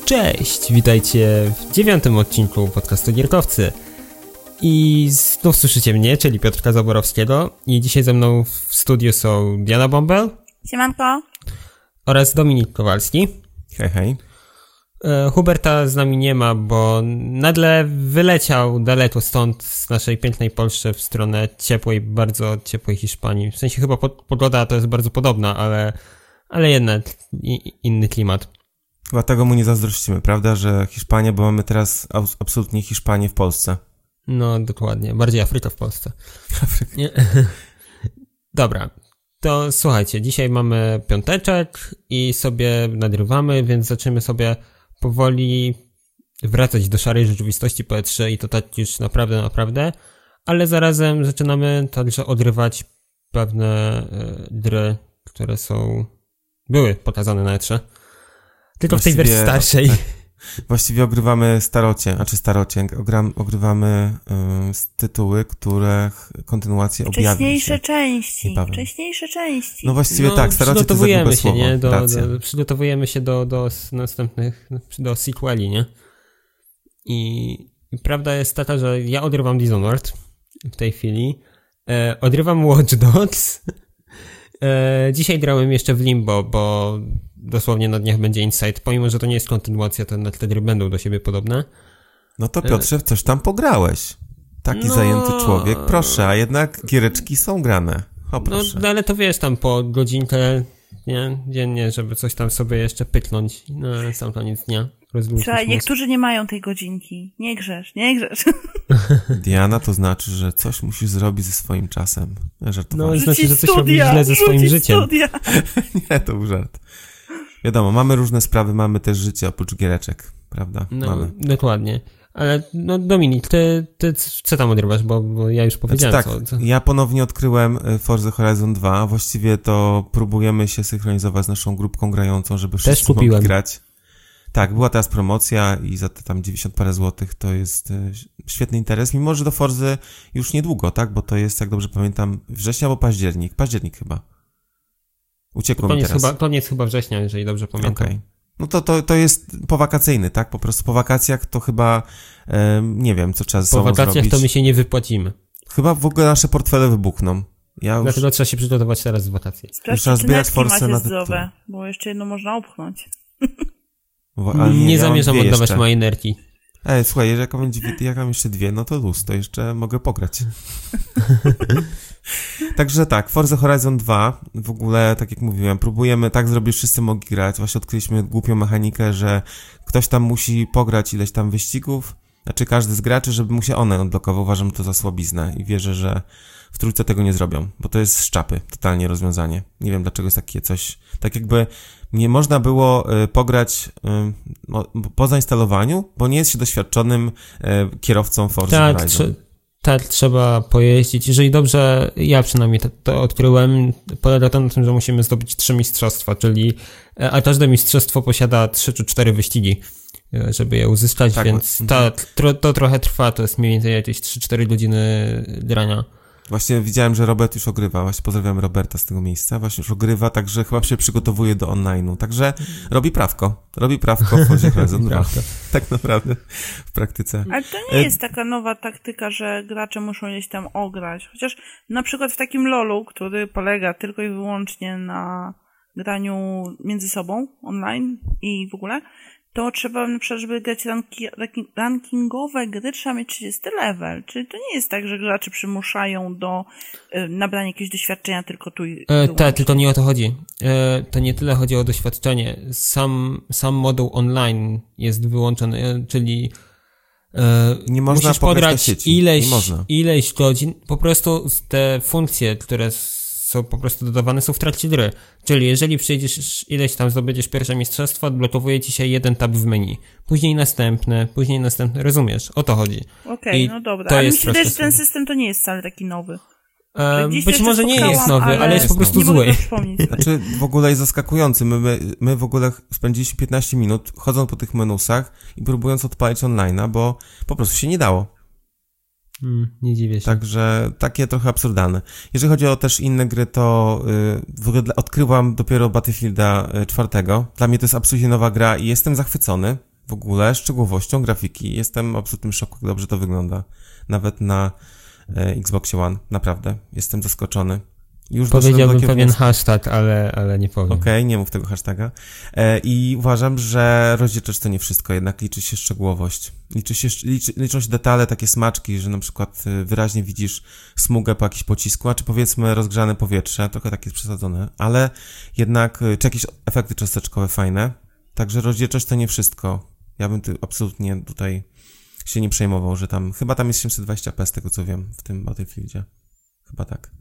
Cześć, witajcie w 9. odcinku podcastu Gierkowcy. I znów słyszycie mnie, czyli Piotrka Zaborowskiego. I dzisiaj ze mną w studiu są Diana Bąbel. Siemanko. Oraz Dominik Kowalski. Hej, hej. Huberta z nami nie ma, bo nagle wyleciał daleko stąd z naszej pięknej Polski w stronę ciepłej, bardzo ciepłej Hiszpanii. W sensie chyba pogoda to jest bardzo podobna, ale jednak inny klimat. Chyba tego mu nie zazdrościmy, prawda, że Hiszpania, bo mamy teraz absolutnie Hiszpanię w Polsce. No, dokładnie. Bardziej Afryka w Polsce. Dobra. To słuchajcie, dzisiaj mamy piąteczek i sobie nagrywamy, więc zaczniemy sobie powoli wracać do szarej rzeczywistości po E3 i to tak już naprawdę, ale zarazem zaczynamy także odrywać pewne gry, które były pokazane na E3. Tylko w tej wersji starszej. Tak. Właściwie ogrywamy starocie, ogrywamy tytuły, których kontynuacje objawią się. Wcześniejsze części. No właściwie tak, starocie to przygotowujemy się, słowo. Nie? Przygotowujemy się do następnych, do sequeli, nie? I prawda jest taka, że ja odrywam Dishonored w tej chwili. Odrywam Watch Dogs. Dzisiaj grałem jeszcze w Limbo, bo dosłownie na dniach będzie Insight. Pomimo, że to nie jest kontynuacja, to te gry będą do siebie podobne. No to Piotrze, w coś tam pograłeś. Taki zajęty człowiek. Proszę, a jednak giereczki są grane. O, proszę. No, ale to wiesz, tam po godzinkę dziennie, żeby coś tam sobie jeszcze pyknąć na sam koniec dnia. Słuchaj, niektórzy nie mają tej godzinki. Nie grzesz. Diana, to znaczy, że coś musisz zrobić ze swoim czasem. No, znaczy, że coś robisz źle ze swoim życiem. Nie, to był żart. Wiadomo, mamy różne sprawy, mamy też życie oprócz giereczek, prawda? No, mamy. Dokładnie. Ale no Dominik, ty co tam odrywasz, bo ja już powiedziałem. Co. Ja ponownie odkryłem Forza Horizon 2, właściwie to próbujemy się synchronizować z naszą grupką grającą, żeby wszyscy mogli grać. Tak, była teraz promocja i za te tam 90 parę złotych to jest świetny interes, mimo że do Forzy już niedługo, tak? Bo to jest, jak dobrze pamiętam, września albo październik. Październik chyba. Uciekło mi teraz. Koniec chyba września, jeżeli dobrze pamiętam. Okay. No to jest powakacyjny, tak? Po prostu po wakacjach to chyba nie wiem, co trzeba ze sobą zrobić. Po wakacjach to my się nie wypłacimy. Chyba w ogóle nasze portfele wybuchną. Dlatego trzeba się przygotować teraz w wakacje. Trzeba zbierać forsę na zdrowe, bo jeszcze jedno można upchnąć. Nie zamierzam oddawać mojej energii. Słuchaj, jak mam jeszcze dwie, no to luz, to jeszcze mogę pograć. Także tak, Forza Horizon 2, w ogóle, tak jak mówiłem, próbujemy tak zrobić, wszyscy mogli grać. Właśnie odkryliśmy głupią mechanikę, że ktoś tam musi pograć ileś tam wyścigów, znaczy każdy z graczy, żeby mu się online odblokował. Uważam to za słabiznę i wierzę, że w trójce tego nie zrobią, bo to jest z czapy, totalnie rozwiązanie. Nie wiem, dlaczego jest takie coś, tak jakby nie można było pograć po zainstalowaniu, bo nie jest się doświadczonym kierowcą Forza Horizon. Tak, trzeba pojeździć. Jeżeli dobrze, ja przynajmniej to odkryłem, polega to na tym, że musimy zdobyć 3 mistrzostwa, a każde mistrzostwo posiada 3 czy 4 wyścigi, żeby je uzyskać, tak, więc to trochę trwa, to jest mniej więcej jakieś 3-4 godziny grania. Właśnie widziałem, że Robert już ogrywa, właśnie pozdrawiam Roberta z tego miejsca, właśnie już ogrywa, także chyba się przygotowuje do online'u, także robi prawko w Forzie Horizon 2, tak naprawdę w praktyce. Ale to nie jest taka nowa taktyka, że gracze muszą gdzieś tam ograć, chociaż na przykład w takim LoLu, który polega tylko i wyłącznie na graniu między sobą online i w ogóle, to trzeba na przykład, żeby grać rankingowe gry, trzeba mieć 30 level. Czyli to nie jest tak, że gracze przymuszają do nabrania jakiegoś doświadczenia tylko tu i tak, tylko nie o to chodzi. To nie tyle chodzi o doświadczenie. Sam moduł online jest wyłączony, czyli nie można musisz podrać ileś godzin. Po prostu te funkcje, które są po prostu dodawane, są w trakcie gry. Czyli jeżeli przyjdziesz ileś tam, zdobędziesz pierwsze mistrzostwo, odblokowuje ci się jeden tab w menu. Później następne, rozumiesz? O to chodzi. Okej, no dobra. Ale mi się wydaje, że ten system to nie jest wcale taki nowy. Być może nie jest nowy, ale jest po prostu zły. Znaczy w ogóle jest zaskakujący. My w ogóle spędziliśmy 15 minut chodząc po tych menusach i próbując odpalić online'a, bo po prostu się nie dało. Nie dziwię się. Także takie trochę absurdalne. Jeżeli chodzi o też inne gry, to w ogóle odkryłam dopiero Battlefielda 4. Dla mnie to jest absolutnie nowa gra i jestem zachwycony. w ogóle szczegółowością grafiki. Jestem w absolutnym szoku, jak dobrze to wygląda. Nawet na Xboxie One. Naprawdę. Jestem zaskoczony. Już powiedziałbym pewien hashtag, ale nie powiem. Okej, nie mów tego hashtaga. I uważam, że rozdzielczość to nie wszystko, jednak liczy się szczegółowość. Liczą się detale, takie smaczki, że na przykład wyraźnie widzisz smugę po jakimś pocisku, a czy powiedzmy rozgrzane powietrze, trochę takie przesadzone, ale jednak czy jakieś efekty cząsteczkowe fajne. Także rozdzielczość to nie wszystko. Ja bym absolutnie tutaj się nie przejmował, że chyba tam jest 720p z tego co wiem w tym Battlefieldzie. Chyba tak.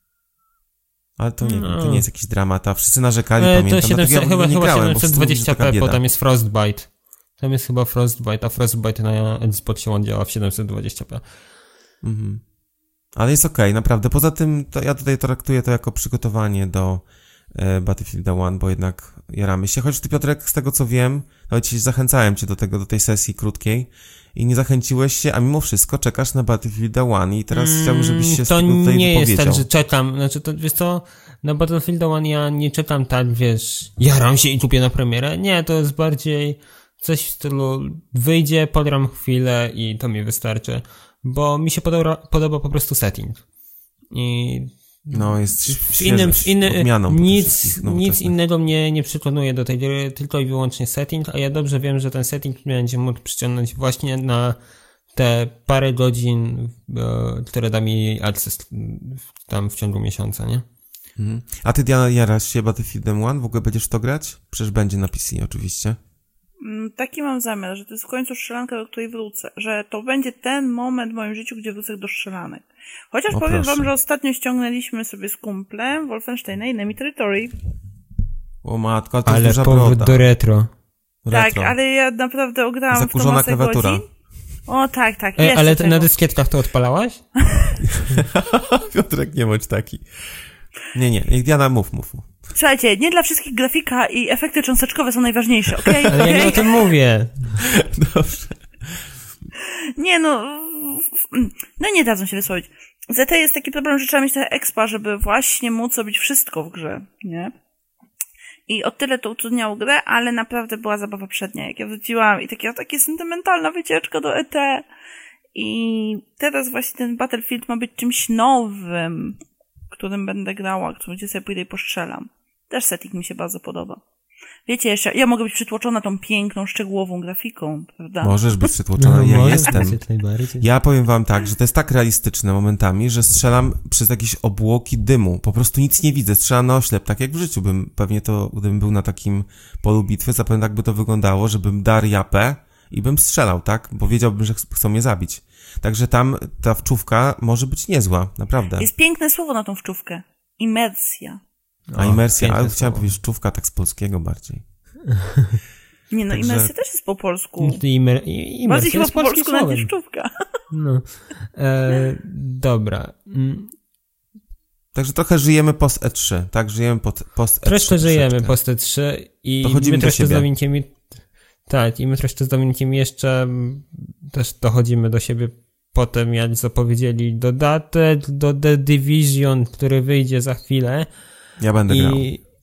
Ale to nie wiem, to nie jest jakiś dramat, a wszyscy narzekali, pamiętam. To 700, ja chyba grałem, 720p, bo tam jest Frostbite. Tam jest chyba Frostbite, a Frostbite na Xboxie One działa w 720p. Mhm. Ale jest okej, naprawdę. Poza tym, to ja tutaj traktuję to jako przygotowanie do Battlefield 1, bo jednak jaramy się. Choć ty, Piotrek, z tego co wiem, nawet zachęcałem cię do tej sesji krótkiej i nie zachęciłeś się, a mimo wszystko czekasz na Battlefield 1 i teraz chciałbym, żebyś się z tego tutaj wypowiedział. To nie jest tak, że czekam. Znaczy, to wiesz co, na Battlefield 1 ja nie czekam tak, wiesz, jaram się i kupię na premierę. Nie, to jest bardziej coś w stylu wyjdzie, pogram chwilę i to mi wystarczy, bo mi się podoba po prostu setting. I no, jest odmianą nic innego mnie nie przekonuje do tej gry, tylko i wyłącznie setting, a ja dobrze wiem, że ten setting będzie mógł przyciągnąć właśnie na te parę godzin, które da mi access tam w ciągu miesiąca, nie? Mhm. A ty, Diana, jarasz się Battlefieldem 1? W ogóle będziesz w to grać? Przecież będzie na PC oczywiście. Taki mam zamiar, że to jest w końcu strzelanka, do której wrócę. Że to będzie ten moment w moim życiu, gdzie wrócę do strzelanek. Chociaż powiem wam, że ostatnio ściągnęliśmy sobie z kumplem Wolfensteina i Enemy Territory. O matko, to ale jest duża powód broda. do retro. Tak, ale ja naprawdę ograłam w to masę klawiatura. godzin. O, tak. Ale na dyskietkach to odpalałaś? Piotrek, nie bądź taki. Nie, Diana, mów. Słuchajcie, nie dla wszystkich grafika i efekty cząsteczkowe są najważniejsze, okej? Ale ja nie o tym mówię. Dobrze. Nie, no nie dadzą się wysłowić. ZT jest taki problem, że trzeba mieć trochę expa, żeby właśnie móc robić wszystko w grze, nie? I o tyle to utrudniało grę, ale naprawdę była zabawa przednia. Jak ja wróciłam i takie sentymentalna wycieczka do ET. I teraz właśnie ten Battlefield ma być czymś nowym, którym będę grała, gdzie sobie pójdę i postrzelam. Też setting mi się bardzo podoba. Wiecie, jeszcze ja mogę być przytłoczona tą piękną, szczegółową grafiką, prawda? Możesz być przytłoczona, ja jestem. Ja powiem wam tak, że to jest tak realistyczne momentami, że strzelam przez jakieś obłoki dymu. Po prostu nic nie widzę, strzelam na oślep, tak jak w życiu bym, pewnie to, gdybym był na takim polu bitwy, zapewne tak by to wyglądało, żebym darł japę i bym strzelał, tak? Bo wiedziałbym, że chcą mnie zabić. Także tam ta wczówka może być niezła, naprawdę. Jest piękne słowo na tą wczówkę. Imersja. A imersja, ale chciałem powiedzieć wczówka tak z polskiego bardziej. Nie, no także... imersja też jest po polsku. Imersja bardziej chyba jest po polsku słowem. niż wczówka. No. Dobra. Także trochę żyjemy post E3, tak? Żyjemy post E3. Troszkę żyjemy post E3 i dochodzimy my troszkę do siebie. z Dominikiem tak, i my troszkę z Dominikiem jeszcze też dochodzimy do siebie potem, jak zapowiedzieli dodatek do The Division, który wyjdzie za chwilę. Ja będę grał.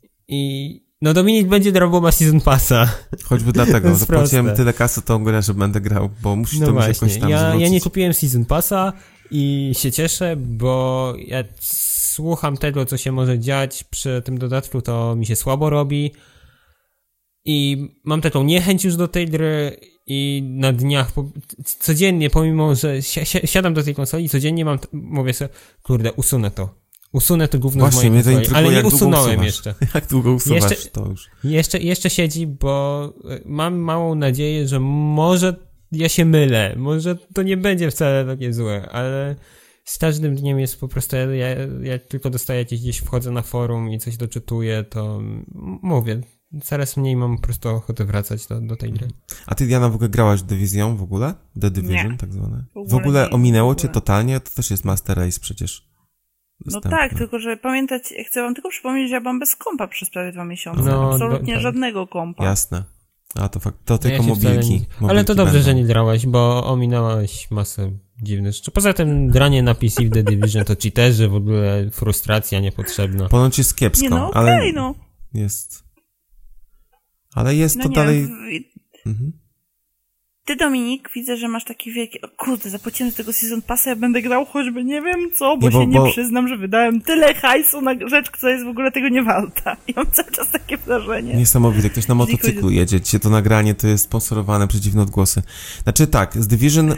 No Dominik będzie grał, bo ma Season Passa. Choćby dlatego, zapłaciłem tyle kasy tą grę, że będę grał, bo musi to mi jakoś tam zwrócić. Ja nie kupiłem Season Passa i się cieszę, bo jak słucham tego, co się może dziać przy tym dodatku, to mi się słabo robi i mam taką niechęć już do tej gry i na dniach, codziennie, pomimo, że siadam do tej konsoli, codziennie mówię sobie, kurde, usunę to gówno z mojej konsoli, ale nie usunąłem jeszcze. Jak długo usuwasz to już? Jeszcze siedzi, bo mam małą nadzieję, że może ja się mylę, może to nie będzie wcale takie złe, ale z każdym dniem jest po prostu, ja tylko dostaję jakieś, gdzieś wchodzę na forum i coś doczytuję, to mówię, coraz mniej mam po prostu ochotę wracać do tej gry. A ty, Diana, w ogóle grałaś w Division w ogóle? The Division, nie. tak zwane? W ogóle ominęło cię totalnie? To też jest Master Race przecież. Dostępne. No tak, tylko że pamiętać, chcę wam tylko przypomnieć, że ja byłam bez kompa przez prawie 2 miesiące. Absolutnie żadnego kompa. Jasne. A to fakt, to tylko mobilki. Ale to dobrze, że nie grałaś, bo ominęłaś masę dziwnych rzeczy. Poza tym granie na PC w The Division to cheaterzy, w ogóle frustracja niepotrzebna. Ponoć jest kiepsko, nie, no, ale no. jest. Ale jest no to nie, dalej... Mhm. Ty, Dominik, widzę, że masz taki wielki... O kurde, zapłaciłem z tego Season Passa, ja będę grał choćby nie wiem co, bo nie przyznam, że wydałem tyle hajsu na rzecz, która jest w ogóle tego nie warta. I mam cały czas takie wrażenie. Niesamowite. Ktoś na motocyklu jedzie. Dzisiaj to nagranie to jest sponsorowane przez dziwne odgłosy. Znaczy tak, z Division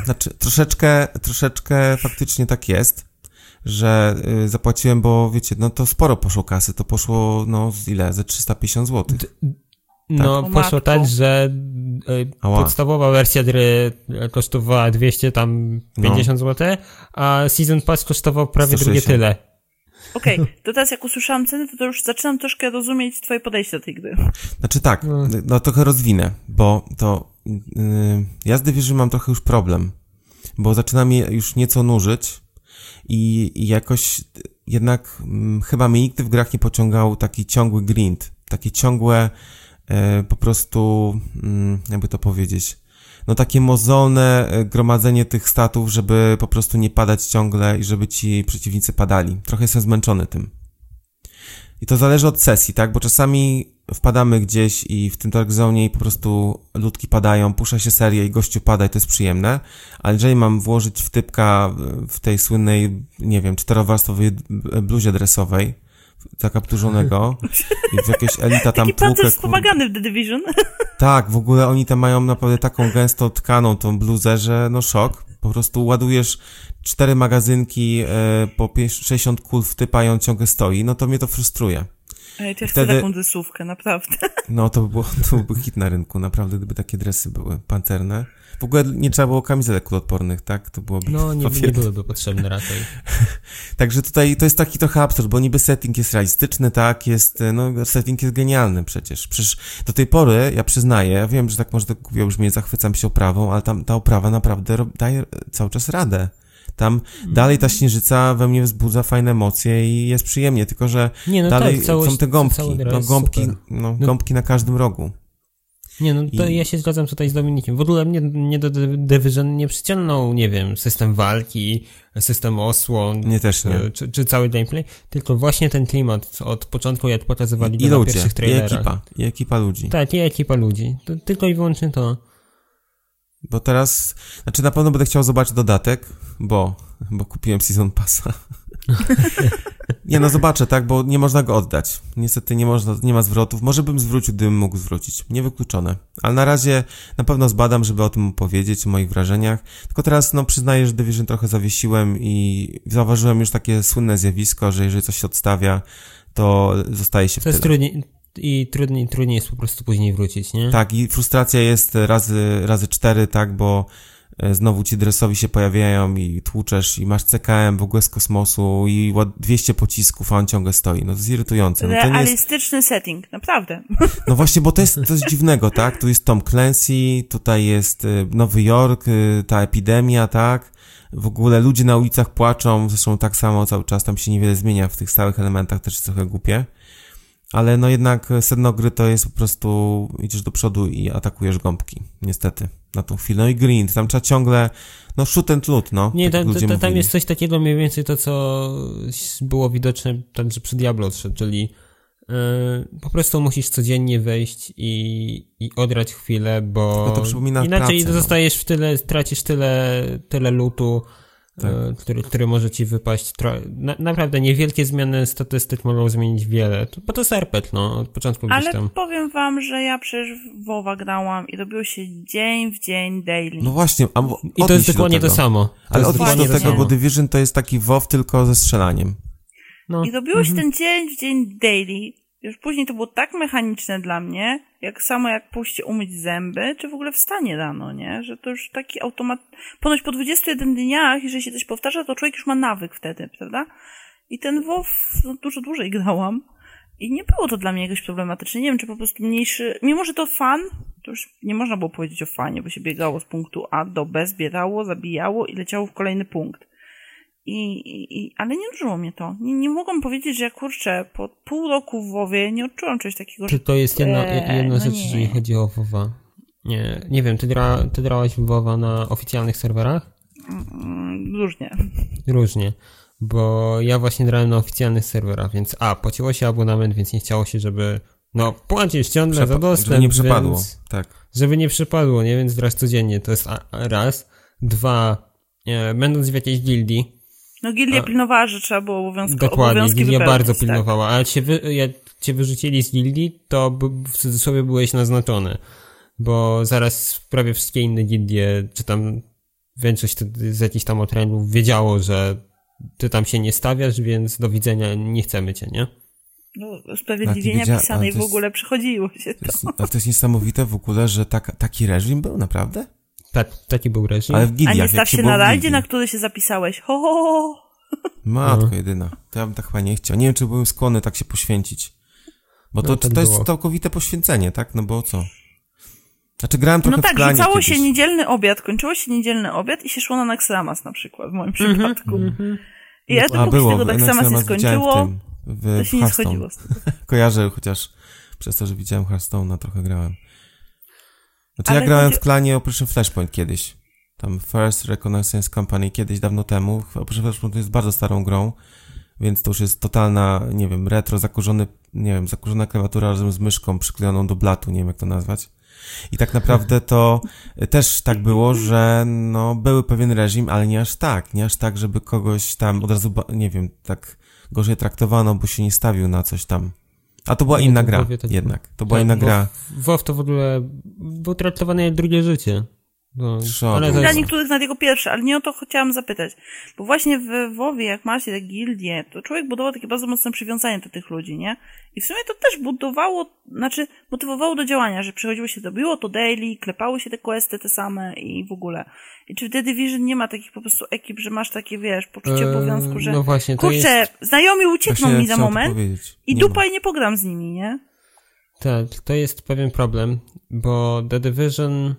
troszeczkę faktycznie tak jest, że zapłaciłem, bo wiecie, no to sporo poszło kasy. To poszło, no ile? Ze 350 zł. No, tak? poszło tak, że podstawowa wersja gry kosztowała 250 zł, a Season Pass kosztował prawie 160. drugie tyle. Okej, to teraz jak usłyszałam ceny, to już zaczynam troszkę rozumieć twoje podejście do tej gry. Znaczy tak, no trochę rozwinę, bo to ja z Division mam trochę już problem, bo zaczyna mnie już nieco nużyć i jakoś jednak chyba mnie nigdy w grach nie pociągał taki ciągły grind, takie ciągłe po prostu, jakby to powiedzieć, no takie mozolne gromadzenie tych statów, żeby po prostu nie padać ciągle i żeby ci przeciwnicy padali. Trochę jestem zmęczony tym. I to zależy od sesji, tak? Bo czasami wpadamy gdzieś i w tym Dark Zone i po prostu ludki padają, pusza się serię i gościu pada i to jest przyjemne. Ale jeżeli mam włożyć wtypka w tej słynnej, nie wiem, 4-warstwowej bluzie dresowej, zakapturzonego i w jakieś elita tam taki pancerz wspomagany w The Division. Tak, w ogóle oni tam mają naprawdę taką gęsto tkaną tą bluzę, że no szok. Po prostu ładujesz 4 magazynki po 60 kul w typa i on ciągle stoi, no to mnie to frustruje. Ej, to ja chcę taką dresówkę, naprawdę. No to byłby hit na rynku, naprawdę, gdyby takie dresy były pancerne. W ogóle nie trzeba było kamizelek kuloodpornych, tak? To byłoby... No, nie byłyby potrzebne raczej. Także tutaj to jest taki trochę absurd, bo niby setting jest realistyczny, tak? Setting jest genialny przecież. Przecież do tej pory, ja przyznaję, ja wiem, że tak może tak głupio brzmi, zachwycam się oprawą, ale ta oprawa naprawdę daje cały czas radę. Tam dalej ta śnieżyca we mnie wzbudza fajne emocje i jest przyjemnie, tylko że dalej są te gąbki. Gąbki na każdym rogu. Nie, no to ja się zgadzam tutaj z Dominikiem. W ogóle mnie do Division nie przyciągnął, nie wiem, system walki, system osłon, nie, też nie. Czy cały gameplay, tylko właśnie ten klimat od początku, jak pokazywali go na pierwszych trailerach. I ekipa ludzi. Tak, i ekipa ludzi. To tylko i wyłącznie to. Bo teraz, znaczy na pewno będę chciał zobaczyć dodatek, bo kupiłem Season Passa. Nie, no zobaczę, tak, bo nie można go oddać. Niestety nie ma zwrotów. Może bym zwrócił, gdybym mógł zwrócić. Niewykluczone. Ale na razie na pewno zbadam, żeby o tym opowiedzieć, o moich wrażeniach. Tylko teraz, przyznaję, że Division trochę zawiesiłem i zauważyłem już takie słynne zjawisko, że jeżeli coś się odstawia, to zostaje się w tyle. To jest trudniej jest po prostu później wrócić, nie? Tak, i frustracja jest razy 4, tak, bo znowu ci dresowi się pojawiają i tłuczesz i masz CKM w ogóle z kosmosu i 200 pocisków, a on ciągle stoi. No to jest irytujące. Realistyczny setting, naprawdę. No właśnie, bo to jest coś dziwnego, tak? Tu jest Tom Clancy, tutaj jest Nowy Jork, ta epidemia, tak? W ogóle ludzie na ulicach płaczą, zresztą tak samo cały czas, tam się niewiele zmienia w tych stałych elementach, też jest trochę głupie. Ale no jednak sedno gry to jest po prostu idziesz do przodu i atakujesz gąbki, niestety, na tą chwilę. No i grind, tam trzeba ciągle, shoot and loot, Nie, tam jest coś takiego mniej więcej to, co było widoczne także przy Diablo 3, czyli po prostu musisz codziennie wejść i odrać chwilę, bo to przypomina inaczej pracę, zostajesz w tyle, tracisz tyle lootu, tak. który może ci wypaść. Naprawdę niewielkie zmiany statystyk mogą zmienić wiele, bo to jest RPG, od początku gdzieś tam. Ale powiem wam, że ja przecież w WoWa grałam i robiło się dzień w dzień daily. No właśnie, i to jest dokładnie to samo. Ale odwróć do tego, bo Division to jest taki WoW tylko ze strzelaniem. I robiło się ten dzień w dzień daily. Już później to było tak mechaniczne dla mnie, jak pójście umyć zęby, czy w ogóle wstanie rano, nie? Że to już taki automat... Ponoć po 21 dniach, jeżeli się coś powtarza, to człowiek już ma nawyk wtedy, prawda? I ten WoW dużo dłużej grałam i nie było to dla mnie jakoś problematyczne. Nie wiem, czy po prostu mniejszy... Mimo, że to fan, to już nie można było powiedzieć o fanie, bo się biegało z punktu A do B, zbierało, zabijało i leciało w kolejny punkt. Ale nie nużyło mnie to. Nie mogłam powiedzieć, że po pół roku w WoWie nie odczułam czegoś takiego, że... To jest jedna rzecz, jeżeli chodzi o WoWa. Nie wiem, ty grałaś w WoWa na oficjalnych serwerach? Różnie. Bo ja właśnie grałem na oficjalnych serwerach, więc płaciło się abonament, więc nie chciało się, żeby No, płacisz ciągle za dostęp, żeby nie przepadło, więc, tak. Żeby nie przepadło, nie? Więc grasz codziennie, to jest raz. Dwa, będąc w jakiejś gildii. No gildia pilnowała, że trzeba było Dokładnie, gildia bardzo tak. pilnowała, a jak cię wyrzucili z gildii, to w cudzysłowie byłeś naznaczony. Bo zaraz prawie wszystkie inne gildie, czy tam większość z jakichś tam otrędów wiedziało, że ty tam się nie stawiasz, więc do widzenia, nie chcemy cię, nie? No, usprawiedliwienia pisanej w ogóle przychodziło się to. Ale to jest niesamowite w ogóle, że taki reżim był, naprawdę? Tak, taki był reżim. Ale w gildiach, a nie staw się na rajdzie, na który się zapisałeś. Ho, ho, ho. Matko jedyna. To ja bym tak chyba nie chciał. Nie wiem, czy byłem skłonny tak się poświęcić. Bo to jest całkowite poświęcenie, tak? No bo co? Znaczy grałem trochę w klanie rzucało kiedyś. się niedzielny obiad, kończyło się niedzielny obiad i się szło na Naxxramas na przykład, w moim przypadku. I ja dopóki tego Naxxramas się skończyło, to się nie schodziło. Kojarzę chociaż przez to, że widziałem Hearthstone'a, trochę grałem. Znaczy ja grałem w klanie Operation Flashpoint kiedyś. Tam First Reconnaissance Company kiedyś, dawno temu. Operation Flashpoint to jest bardzo starą grą, więc to już jest totalna, nie wiem, retro, zakurzona klawiatura razem z myszką przyklejoną do blatu, nie wiem jak to nazwać. I tak naprawdę to też tak było, że no były pewien reżim, ale nie aż tak, żeby kogoś tam od razu, nie wiem, tak gorzej traktowano, bo się nie stawił na coś tam. A to była inna gra jednak. To była inna gra. WoW to w ogóle było traktowane jak drugie życie. No, ale dla niektórych nawet jego pierwsze, ale nie o to chciałam zapytać. Bo właśnie w WoWie, jak macie te gildie, to człowiek budował takie bardzo mocne przywiązanie do tych ludzi, nie? I w sumie to też motywowało do działania, że przychodziło się, robiło to daily, klepało się te questy te same i w ogóle. I czy w The Division nie ma takich po prostu ekip, że masz takie, wiesz, poczucie obowiązku, że no właśnie, kurczę, znajomi uciekną mi za moment i dupa ma. i nie pogram z nimi, nie? Tak, to jest pewien problem, bo The Division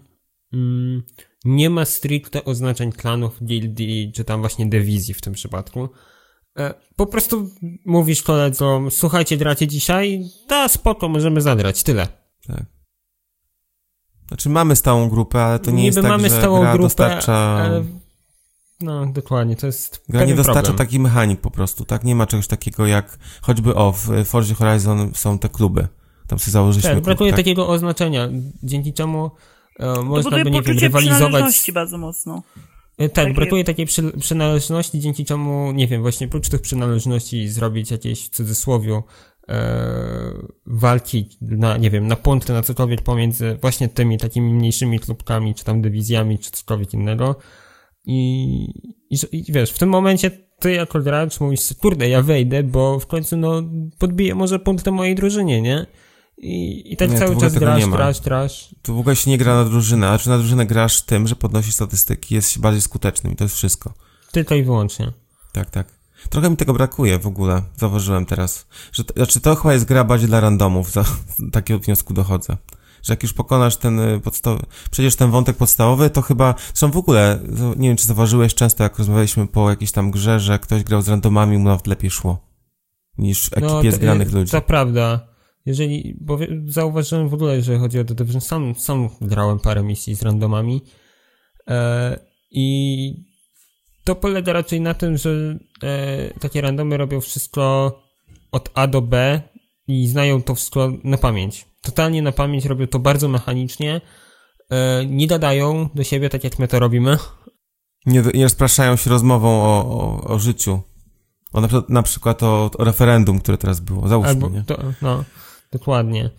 nie ma stricte oznaczeń klanów, gildii, czy tam właśnie dywizji w tym przypadku. Po prostu mówisz koledze, słuchajcie, gracie dzisiaj? Da, spoko, możemy zagrać, tyle. Tak. Znaczy mamy stałą grupę, ale to nie jest tak, mamy że stałą gra grupę, dostarcza... ale... No, dokładnie, to jest gra nie dostarcza problem. Taki mechanik po prostu, tak? Nie ma czegoś takiego jak, choćby w Forza Horizon są te kluby. Tam sobie założyliśmy klub, brakuje takiego oznaczenia, dzięki czemu można by, nie wiem, rywalizować. Bardzo mocno. Tak, brakuje takiej przynależności, dzięki czemu, nie wiem, właśnie prócz tych przynależności zrobić jakieś w cudzysłowiu walki na punkty, na cokolwiek pomiędzy właśnie tymi takimi mniejszymi klubkami, czy tam dywizjami, czy cokolwiek innego. I wiesz, w tym momencie ty jako gracz mówisz, kurde, ja wejdę, bo w końcu podbiję może punkty mojej drużynie, nie? I tak cały czas grasz. Tu w ogóle się nie gra na drużynę, znaczy na drużynę grasz tym, że podnosisz statystyki, jest bardziej skutecznym i to jest wszystko. Tylko i wyłącznie. Tak. Trochę mi tego brakuje w ogóle, zauważyłem teraz. To chyba jest gra bardziej dla randomów, do takiego wniosku dochodzę. Że jak już pokonasz przejdziesz ten wątek podstawowy, to chyba, zresztą w ogóle, nie wiem czy zauważyłeś często, jak rozmawialiśmy po jakiejś tam grze, że ktoś grał z randomami, mu nawet lepiej szło niż ekipie zgranych ludzi. To prawda. Bo zauważyłem w ogóle, że chodzi o The Division, sam grałem parę misji z randomami i to polega raczej na tym, że takie randomy robią wszystko od A do B i znają to wszystko na pamięć. Totalnie na pamięć, robią to bardzo mechanicznie, nie gadają do siebie tak jak my to robimy. Nie rozpraszają się rozmową o życiu. Na przykład o referendum, które teraz było. Załóżmy, nie? Dokładnie.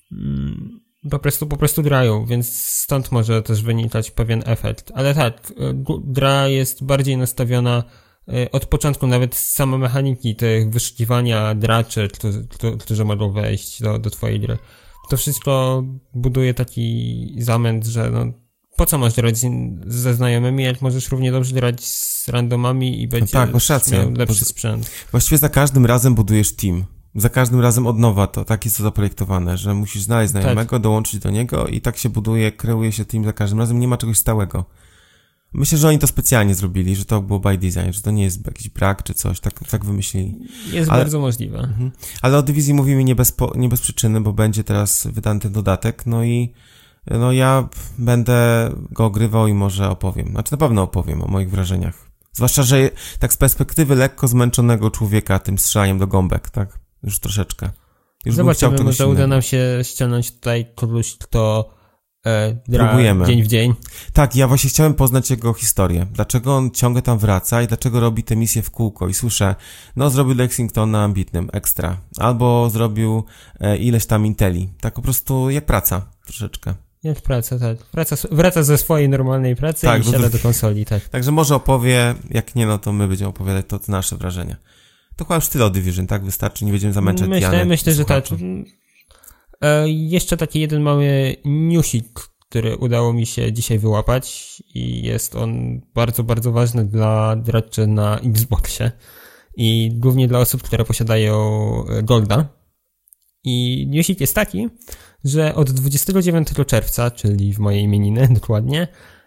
Po prostu grają, więc stąd może też wynikać pewien efekt. Ale tak, gra jest bardziej nastawiona od początku, nawet same mechaniki tych wyszukiwania graczy, którzy mogą wejść do twojej gry. To wszystko buduje taki zamęt, że po co masz grać ze znajomymi, jak możesz równie dobrze grać z randomami i będziesz miał lepszy sprzęt. Właściwie za każdym razem budujesz team. Za każdym razem od nowa tak jest to zaprojektowane, że musisz znaleźć znajomego, dołączyć do niego i tak się kreuje się team za każdym razem, nie ma czegoś stałego. Myślę, że oni to specjalnie zrobili, że to było by design, że to nie jest jakiś brak czy coś, tak wymyślili. Jest bardzo możliwe. Ale o dywizji mówimy nie bez przyczyny, bo będzie teraz wydany ten dodatek, ja będę go ogrywał i może opowiem. Znaczy na pewno opowiem o moich wrażeniach. Zwłaszcza, że tak z perspektywy lekko zmęczonego człowieka tym strzelaniem do gąbek, tak? Już troszeczkę. Już bym chciał Zobaczymy, czegoś może innego. uda nam się ściągnąć tutaj kogoś, kto gra Próbujemy. dzień w dzień. Tak, ja właśnie chciałem poznać jego historię. Dlaczego on ciągle tam wraca i dlaczego robi te misje w kółko. I słyszę, no zrobił Lexingtona ambitnym, ekstra. Albo zrobił ileś tam inteli. Tak po prostu jak praca, troszeczkę. Jak praca, tak. Wraca ze swojej normalnej pracy Tak, i siada do konsoli, tak. Także może opowie, jak nie, no to my będziemy opowiadać to nasze wrażenia. To chyba już tyle o Division, tak? Wystarczy, nie będziemy zamęczać Myślę, że tak. Jeszcze taki jeden mały newsik, który udało mi się dzisiaj wyłapać i jest on bardzo, bardzo ważny dla graczy na Xboxie i głównie dla osób, które posiadają Golda. I newsik jest taki, że od 29 czerwca, czyli w mojej imieniny dokładnie,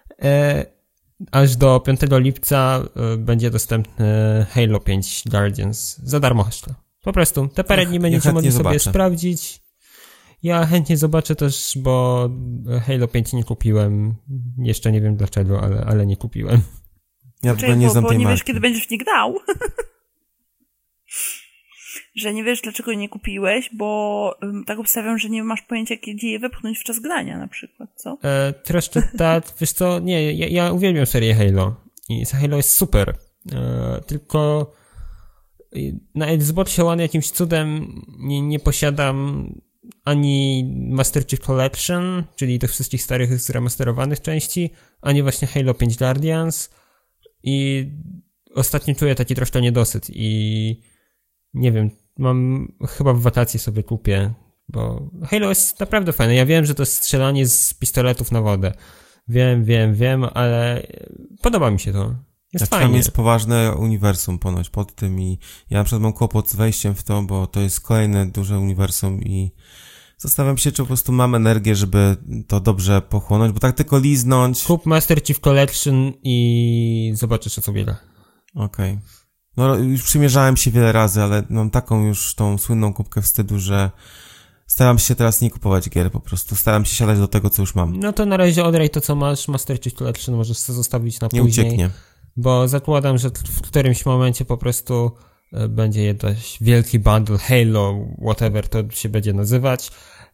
aż do 5 lipca będzie dostępny Halo 5 Guardians za darmo jeszcze. Po prostu te parę dni będziecie mogli sobie sprawdzić. Ja chętnie zobaczę też, bo Halo 5 nie kupiłem. Jeszcze nie wiem dlaczego, ale nie kupiłem. Ja Poczekaj, nie znam tej nie marki. wiesz, kiedy będziesz w nie grał. Że nie wiesz, dlaczego nie kupiłeś, bo tak obstawiam, że nie masz pojęcia, kiedy je wepchnąć w czas grania na przykład, co? Troszkę tak, wiesz co, nie, ja uwielbiam serię Halo i Halo jest super, tylko na Xboxie One jakimś cudem nie posiadam ani Master Chief Collection, czyli tych wszystkich starych zremasterowanych części, ani właśnie Halo 5 Guardians i ostatnio czuję taki troszkę niedosyt i nie wiem, chyba w wakacje sobie kupię, bo Halo jest naprawdę fajne. Ja wiem, że to jest strzelanie z pistoletów na wodę. Wiem, ale podoba mi się to. Jest fajnie. Tam jest poważne uniwersum ponoć pod tym i ja na przykład mam kłopot z wejściem w to, bo to jest kolejne duże uniwersum i zastanawiam się, czy po prostu mam energię, żeby to dobrze pochłonąć, bo tak tylko liznąć. Kup Master Chief Collection i zobaczysz, o co biega. Okej. No już przymierzałem się wiele razy, ale mam taką już tą słynną kubkę wstydu, że staram się teraz nie kupować gier, po prostu staram się siadać do tego, co już mam. No to na razie odraj to, co masz, Master Chief Collection możesz sobie zostawić na później. Nie ucieknie. Bo zakładam, że w którymś momencie po prostu będzie jakiś wielki bundle Halo, whatever to się będzie nazywać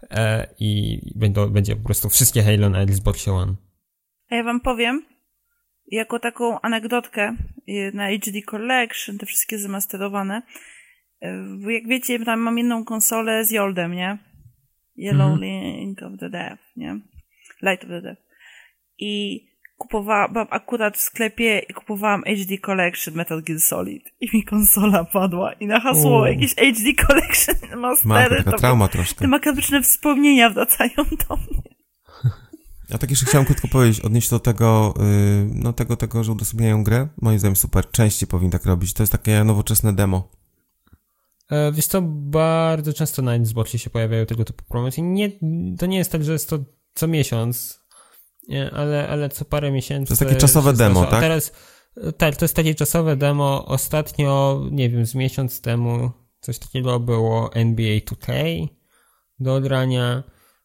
i będzie po prostu wszystkie Halo na Xbox One. A ja wam powiem, jako taką anegdotkę na HD Collection, te wszystkie zamasterowane, jak wiecie, tam mam jedną konsolę z Yoldem, nie? Yellow Link of the Death, nie? Light of the Death. I byłam akurat w sklepie i kupowałam HD Collection Metal Gear Solid. I mi konsola padła i na hasło jakieś HD Collection Mastery. Taka trauma troszkę. Te makabryczne wspomnienia wracają do mnie. Ja tak jeszcze chciałem krótko powiedzieć, odnieść do tego, tego, że udostępniają grę. Moim zdaniem super, częściej powinni tak robić. To jest takie nowoczesne demo. Wiesz co, bardzo często na Xboxie się pojawiają tego typu promocje. To nie jest tak, że jest to co miesiąc, ale co parę miesięcy. To jest takie czasowe demo, tak? Teraz, tak, to jest takie czasowe demo. Ostatnio, nie wiem, z miesiąc temu coś takiego było NBA 2K do odrania.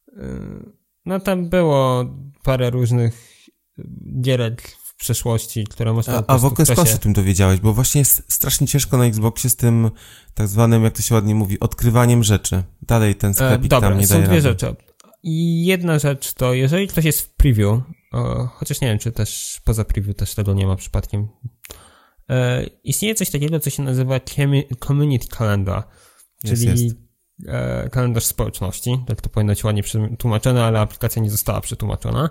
No tam było parę różnych gierek w przeszłości, które można... A w ogóle skąd się o tym dowiedziałeś? Bo właśnie jest strasznie ciężko na Xboxie z tym tak zwanym, jak to się ładnie mówi, odkrywaniem rzeczy. Dalej ten sklepik tam nie daje są dwie rady. rzeczy. I jedna rzecz to, jeżeli ktoś jest w preview, chociaż nie wiem, czy też poza preview też tego nie ma przypadkiem, istnieje coś takiego, co się nazywa Community Calendar, czyli kalendarz społeczności, tak to powinno być ładnie przetłumaczone, ale aplikacja nie została przetłumaczona.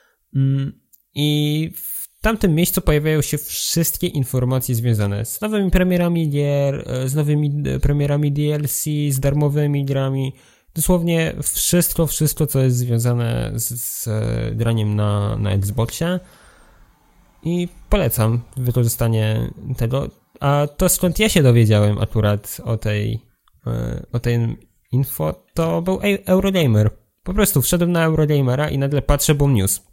I w tamtym miejscu pojawiają się wszystkie informacje związane z nowymi premierami gier, z nowymi premierami DLC, z darmowymi grami. Dosłownie wszystko, co jest związane z graniem na Xboxie. I polecam wykorzystanie tego. A to skąd ja się dowiedziałem akurat o tej info, to był Eurogamer. Po prostu wszedłem na Eurogamera i nagle patrzę, boom news.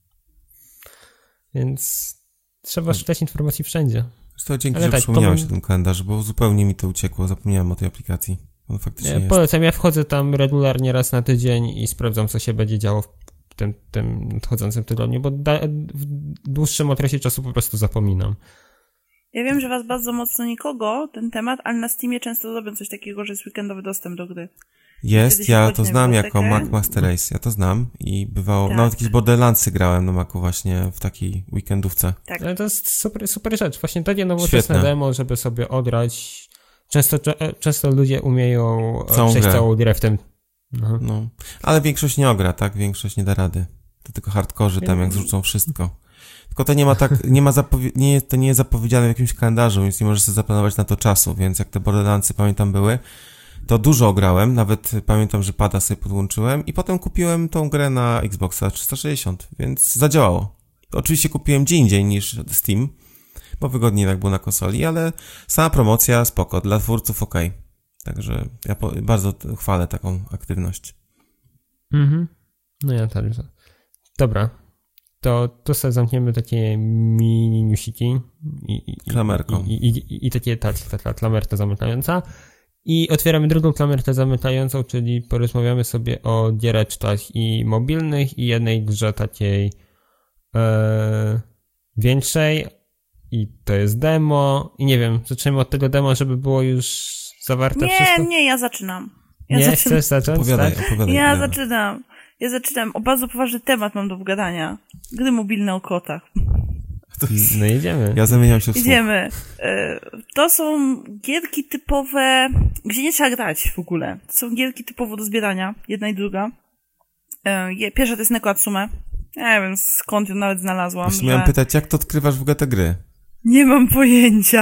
Więc trzeba szukać informacji wszędzie. To dzięki, że przypomniałeś o tym kalendarzu, bo zupełnie mi to uciekło, zapomniałem o tej aplikacji. On faktycznie jest. Polecam, ja wchodzę tam regularnie raz na tydzień i sprawdzam, co się będzie działo w tym nadchodzącym tygodniu, bo w dłuższym okresie czasu po prostu zapominam. Ja wiem, że was bardzo mocno nikogo ten temat, ale na Steamie często robią coś takiego, że jest weekendowy dostęp do gry. Jest, ja to znam jako Mac Master Race, ja to znam i bywało, nawet jakieś Borderlandsy grałem na Macu właśnie w takiej weekendówce. Tak. Ale to jest super rzecz, właśnie takie nowoczesne demo, żeby sobie odrać. Często ludzie umieją przejść całą grę w tym. No, ale większość nie ogra, tak? Większość nie da rady. To tylko hardkorzy tam jak zrzucą wszystko. Tylko to to nie jest zapowiedziane w jakimś kalendarzu, więc nie możesz sobie zaplanować na to czasu, więc jak te Borderlandsy pamiętam były, to dużo grałem, nawet pamiętam, że pada sobie podłączyłem i potem kupiłem tą grę na Xboxa 360, więc zadziałało. To oczywiście kupiłem gdzie indziej niż Steam, bo wygodniej tak było na konsoli, ale sama promocja spoko, dla twórców okej. Także ja bardzo chwalę taką aktywność. No ja także. Dobra, to sobie zamkniemy takie mini newsiki klamerką. I takie taka klamerka zamykająca. I otwieramy drugą klamerkę zamykającą, czyli porozmawiamy sobie o giereczkach i mobilnych i jednej grze takiej większej i to jest demo i nie wiem, zaczniemy od tego demo, żeby było już zawarte wszystko? Nie, ja zaczynam. Chcesz zacząć? Opowiadaj. Ja zaczynam. O bardzo poważny temat mam do wgadania. Gry mobilne o kotach. No jedziemy. Ja zamieniam się w słuch. Idziemy. To są gierki typowe, gdzie nie trzeba grać w ogóle. To są gierki typowo do zbierania, jedna i druga. Pierwsza to jest Neko Atsume. Nie wiem skąd ją nawet znalazłam. Miałem pytać, jak to odkrywasz w ogóle te gry? Nie mam pojęcia.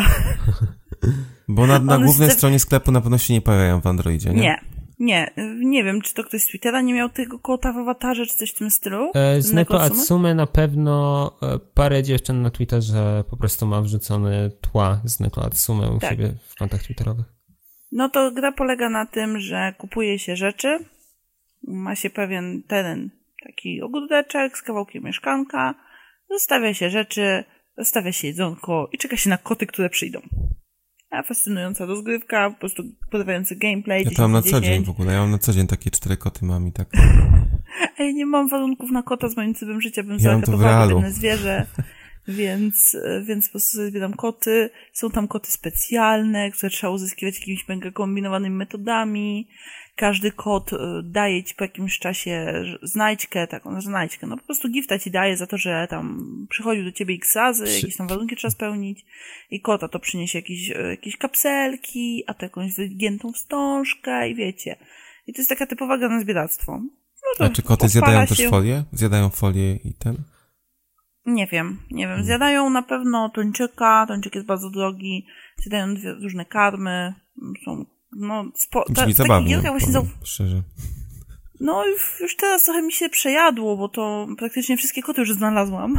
Bo na głównej stronie sklepu na pewno się nie pojawiają w Androidzie, nie? Nie wiem, czy to ktoś z Twittera nie miał tego kota w awatarze, czy coś w tym stylu. Z Neko Atsume na pewno parę dziewczyn na Twitterze po prostu ma wrzucone tła z Neko Atsume u siebie w kontach twitterowych. No to gra polega na tym, że kupuje się rzeczy, ma się pewien teren, taki ogródeczek z kawałkiem mieszkanka, zostawia się rzeczy, zostawia się jedzonko i czeka się na koty, które przyjdą. A fascynująca rozgrywka, po prostu podawający gameplay. Ja to mam na co dzień w ogóle, ja mam na co dzień takie 4 koty mam i tak. A ja nie mam warunków na kota z moim trybem życia, bym ja zakatowała jedno zwierzę, więc po prostu sobie zbieram koty. Są tam koty specjalne, które trzeba uzyskiwać jakimiś mega kombinowanymi metodami. Każdy kot daje ci po jakimś czasie znajdźkę, no po prostu gifta ci daje za to, że tam przychodził do ciebie x razy, jakieś tam warunki trzeba spełnić i kota to przyniesie jakieś kapselki, a to jakąś wygiętą wstążkę i wiecie. I to jest taka typowa gra na zbieractwo. No a czy koty zjadają też folię? Zjadają folię i ten? Nie wiem. Zjadają na pewno tuńczyka, tuńczyk jest bardzo drogi, zjadają różne karmy, są brzmi zabawnie, szczerze. No już teraz trochę mi się przejadło, bo to praktycznie wszystkie koty już znalazłam.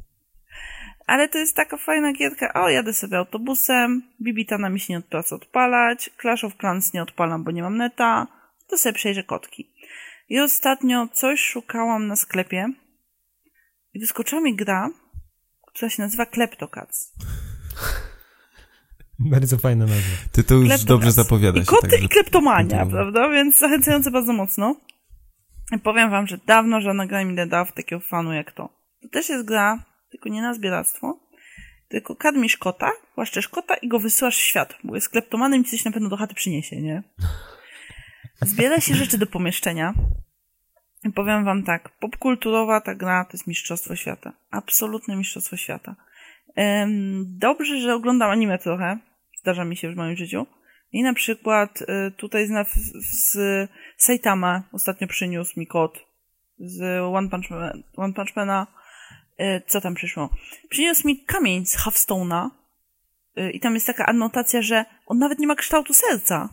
Ale to jest taka fajna gierka. Jadę sobie autobusem, Bibitana mi się nie opłaca odpalać, Clash of Clans nie odpalam, bo nie mam neta, to sobie przejrzę kotki. I ostatnio coś szukałam na sklepie i wyskoczyła mi gra, która się nazywa Kleptocats. Bardzo fajna nazwa. Ty to już dobrze zapowiadasz. I koty i kleptomania, prawda? Więc zachęcające bardzo mocno. I powiem wam, że dawno żadna gra mi nie dała takiego fanu jak to. To też jest gra, tylko nie na zbieractwo, tylko karmisz kota, płaszczesz kota i go wysyłasz w świat, bo jest kleptomanem i coś na pewno do chaty przyniesie, nie? Zbiera się rzeczy do pomieszczenia. I powiem wam tak, popkulturowa ta gra to jest mistrzostwo świata. Absolutne mistrzostwo świata. Dobrze, że oglądam anime trochę. Zdarza mi się w moim życiu. I na przykład tutaj z Saitama ostatnio przyniósł mi kot z One Punch Mana. Co tam przyszło? Przyniósł mi kamień z Hearthstone'a i tam jest taka anotacja, że on nawet nie ma kształtu serca.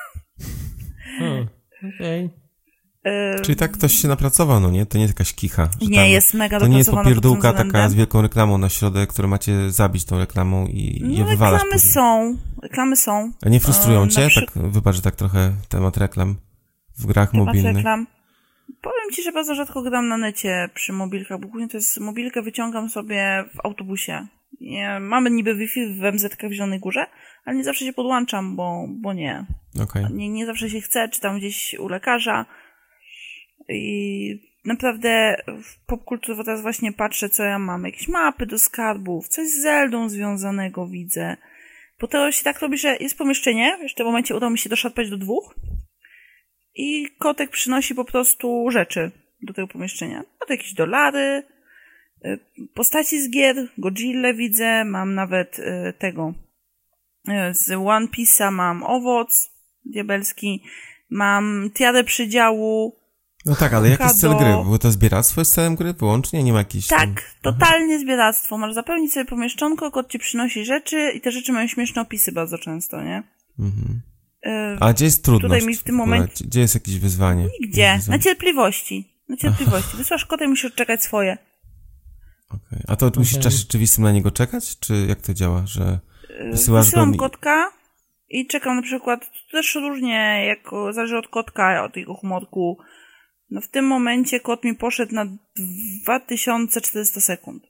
Okej. Czyli tak ktoś się napracował, no nie? To nie jest jakaś kicha. Nie, jest mega to nie jest dopracowana popierdółka taka z wielką reklamą na środek, którą macie zabić tą reklamą i je wywalać. Reklamy są. A nie frustrują cię? Tak, wybacz, że tak trochę temat reklam w grach mobilnych. Reklam. Powiem ci, że bardzo rzadko gram na necie przy mobilkach, bo głównie to jest mobilkę wyciągam sobie w autobusie. Mamy niby Wi-Fi w MZ-kach w Zielonej Górze, ale nie zawsze się podłączam, bo nie. Okay. Nie zawsze się chce, czy tam gdzieś u lekarza. I naprawdę w popkulturze teraz właśnie patrzę, co ja mam. Jakieś mapy do skarbów, coś z Zeldą związanego widzę. Bo to się tak robi, że jest pomieszczenie, w tym momencie udało mi się doszarpać do 2 i kotek przynosi po prostu rzeczy do tego pomieszczenia. No to jakieś dolary, postaci z gier, Godzilla widzę, mam nawet tego z One Piece'a mam owoc diabelski, mam tiarę przydziału. No tak, ale jaki jest cel gry? Było to zbieractwo jest celem gry? Wyłącznie? Nie ma jakichś... Tak, totalnie zbieractwo. Masz zapełnić sobie pomieszczonko, kot ci przynosi rzeczy i te rzeczy mają śmieszne opisy bardzo często, nie? Mhm. A gdzie jest trudność? Tutaj mi w tym momencie... Gdzie jest jakieś wyzwanie? Nigdzie. Na cierpliwości. Wysłasz kota i musisz odczekać swoje. Okay. A to musisz w czasie rzeczywistym na niego czekać? Czy jak to działa, że wysyłam kotka i czekam na przykład, to też różnie, zależy od kotka, od jego humorku. No w tym momencie kot mi poszedł na 2400 sekund.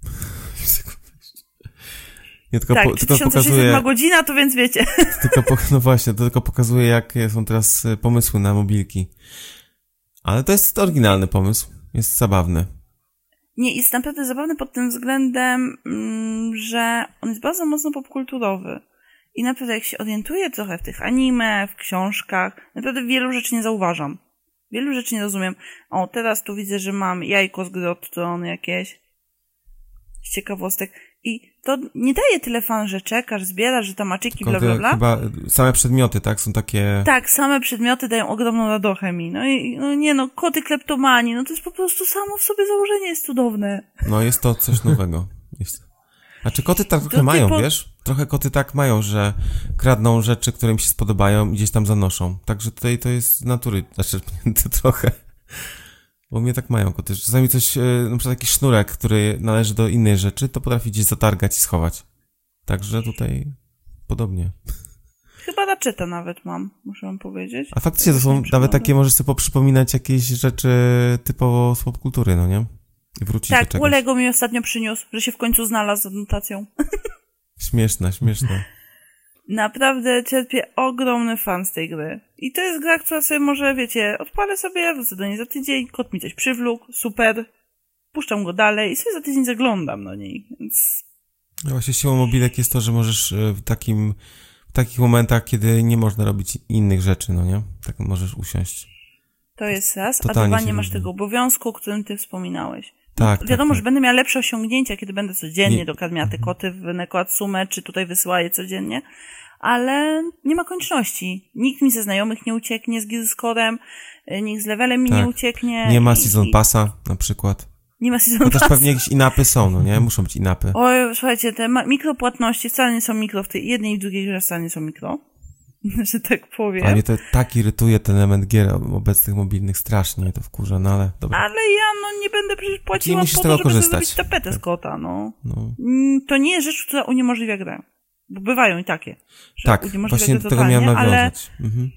Ja tylko tak, tylko 1600 pokazuje, ma godzina, to więc wiecie. No właśnie, to tylko pokazuje, jakie są teraz pomysły na mobilki. Ale to jest oryginalny pomysł. Jest zabawny. Nie, jest naprawdę zabawny pod tym względem, że on jest bardzo mocno popkulturowy. I naprawdę jak się orientuję trochę w tych anime, w książkach, naprawdę wielu rzeczy nie zauważam. Wielu rzeczy nie rozumiem. O, teraz tu widzę, że mam jajko z gry od Trony jakieś. Z ciekawostek. I to nie daje tyle fan, że czekasz, zbierasz, że tam maczyki, bla, bla, bla. Chyba same przedmioty, tak? Są takie... Tak, same przedmioty dają ogromną radochę mi. Koty kleptomanii, to jest po prostu samo w sobie założenie jest cudowne. No jest to coś nowego. A czy koty tak trochę mają, wiesz? Trochę koty tak mają, że kradną rzeczy, które im się spodobają i gdzieś tam zanoszą. Także tutaj to jest z natury zaczerpnięte trochę. Bo mnie tak mają koty. Czasami coś, na przykład jakiś sznurek, który należy do innej rzeczy, to potrafi gdzieś zatargać i schować. Także tutaj podobnie. Chyba Ratcheta nawet mam, muszę wam powiedzieć. A faktycznie to są nawet takie, możesz sobie poprzypominać jakieś rzeczy typowo z popkultury, no nie? I wrócić do czegoś. Tak, Lego mi ostatnio przyniósł, że się w końcu znalazł z adnotacją. Śmieszne. Naprawdę czerpię ogromny fan z tej gry. I to jest gra, która sobie może, wiecie, odpalę sobie, wrócę do niej za tydzień, kot mi coś przywlókł, super, puszczam go dalej i sobie za tydzień zaglądam do niej, więc... No właśnie siłą mobilek jest to, że możesz w takich momentach, kiedy nie można robić innych rzeczy, no nie? Tak możesz usiąść. To jest raz, Totalnie a dwa nie masz tego obowiązku, o którym ty wspominałeś. Tak, wiadomo, tak. że będę miała lepsze osiągnięcia, kiedy będę codziennie dokarmiała te koty w Neko Atsume, czy tutaj wysyła je codziennie, ale nie ma konieczności. Nikt mi ze znajomych nie ucieknie z Gearscorem, nikt z levelem mi nie ucieknie. Nie ma Season Passa na przykład. Nie ma Season Passa. Chociaż pewnie jakieś inapy są, no nie? Muszą być inapy. Oj, słuchajcie, te mikropłatności wcale nie są mikro, w tej jednej i drugiej grze wcale nie są mikro. Że tak powiem. A mnie to tak irytuje ten element gier obecnych mobilnych, strasznie to wkurza, no ale dobra. Ale ja nie będę przecież płaciła po to, żeby zrobić tapetę z kota, no. To nie jest rzecz, która uniemożliwia grę. Bo bywają i takie. Tak, właśnie do tego miałem nawiązać.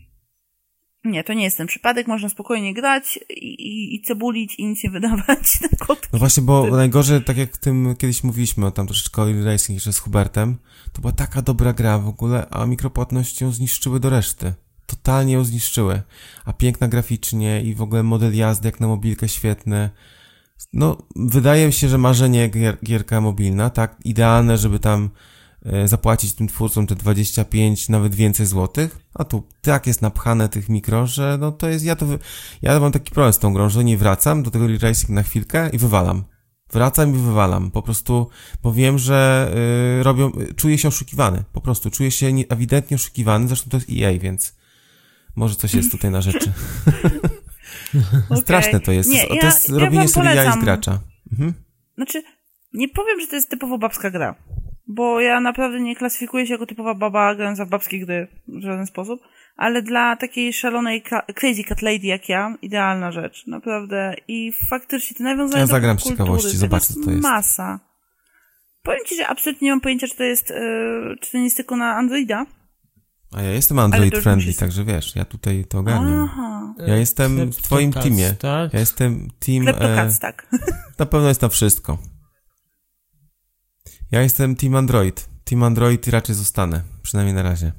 Nie, to nie jest ten przypadek, można spokojnie grać i cebulić i nic nie wydawać na kotki. No właśnie, bo najgorzej, tak jak tym kiedyś mówiliśmy, tam troszeczkę o Racing jeszcze z Hubertem, to była taka dobra gra w ogóle, a mikropłatności ją zniszczyły do reszty. Totalnie ją zniszczyły. A piękna graficznie i w ogóle model jazdy jak na mobilkę świetny. No, wydaje mi się, że marzenie gierka mobilna, tak, idealne, żeby tam zapłacić tym twórcom te 25, nawet więcej złotych, a tu tak jest napchane tych mikro, że no to jest, ja mam taki problem z tą grą, że nie wracam do tego Racing na chwilkę i wywalam. Wracam i wywalam, po prostu, bo wiem, że czuję się oszukiwany, po prostu, czuję się ewidentnie oszukiwany, zresztą to jest EA, więc może coś jest tutaj na rzeczy. Okay. Straszne to jest, to jest robienie sobie jaj z gracza. Znaczy, nie powiem, że to jest typowo babska gra. Bo ja naprawdę nie klasyfikuję się jako typowa baba grająca w babskie gry w żaden sposób, ale dla takiej szalonej crazy cat lady jak ja, idealna rzecz, naprawdę. I faktycznie te nawiązania ja zagram do z ciekawości, zobaczę co to jest. Masa. Powiem ci, że absolutnie nie mam pojęcia, czy to nie jest tylko na Androida. A ja jestem Android friendly, także wiesz, ja tutaj to ogarniam. Aha. Ja jestem w twoim teamie. Tak? Ja jestem team... Kleptocats, tak. Na pewno jest na wszystko. Ja jestem Team Android. Team Android i raczej zostanę. Przynajmniej na razie.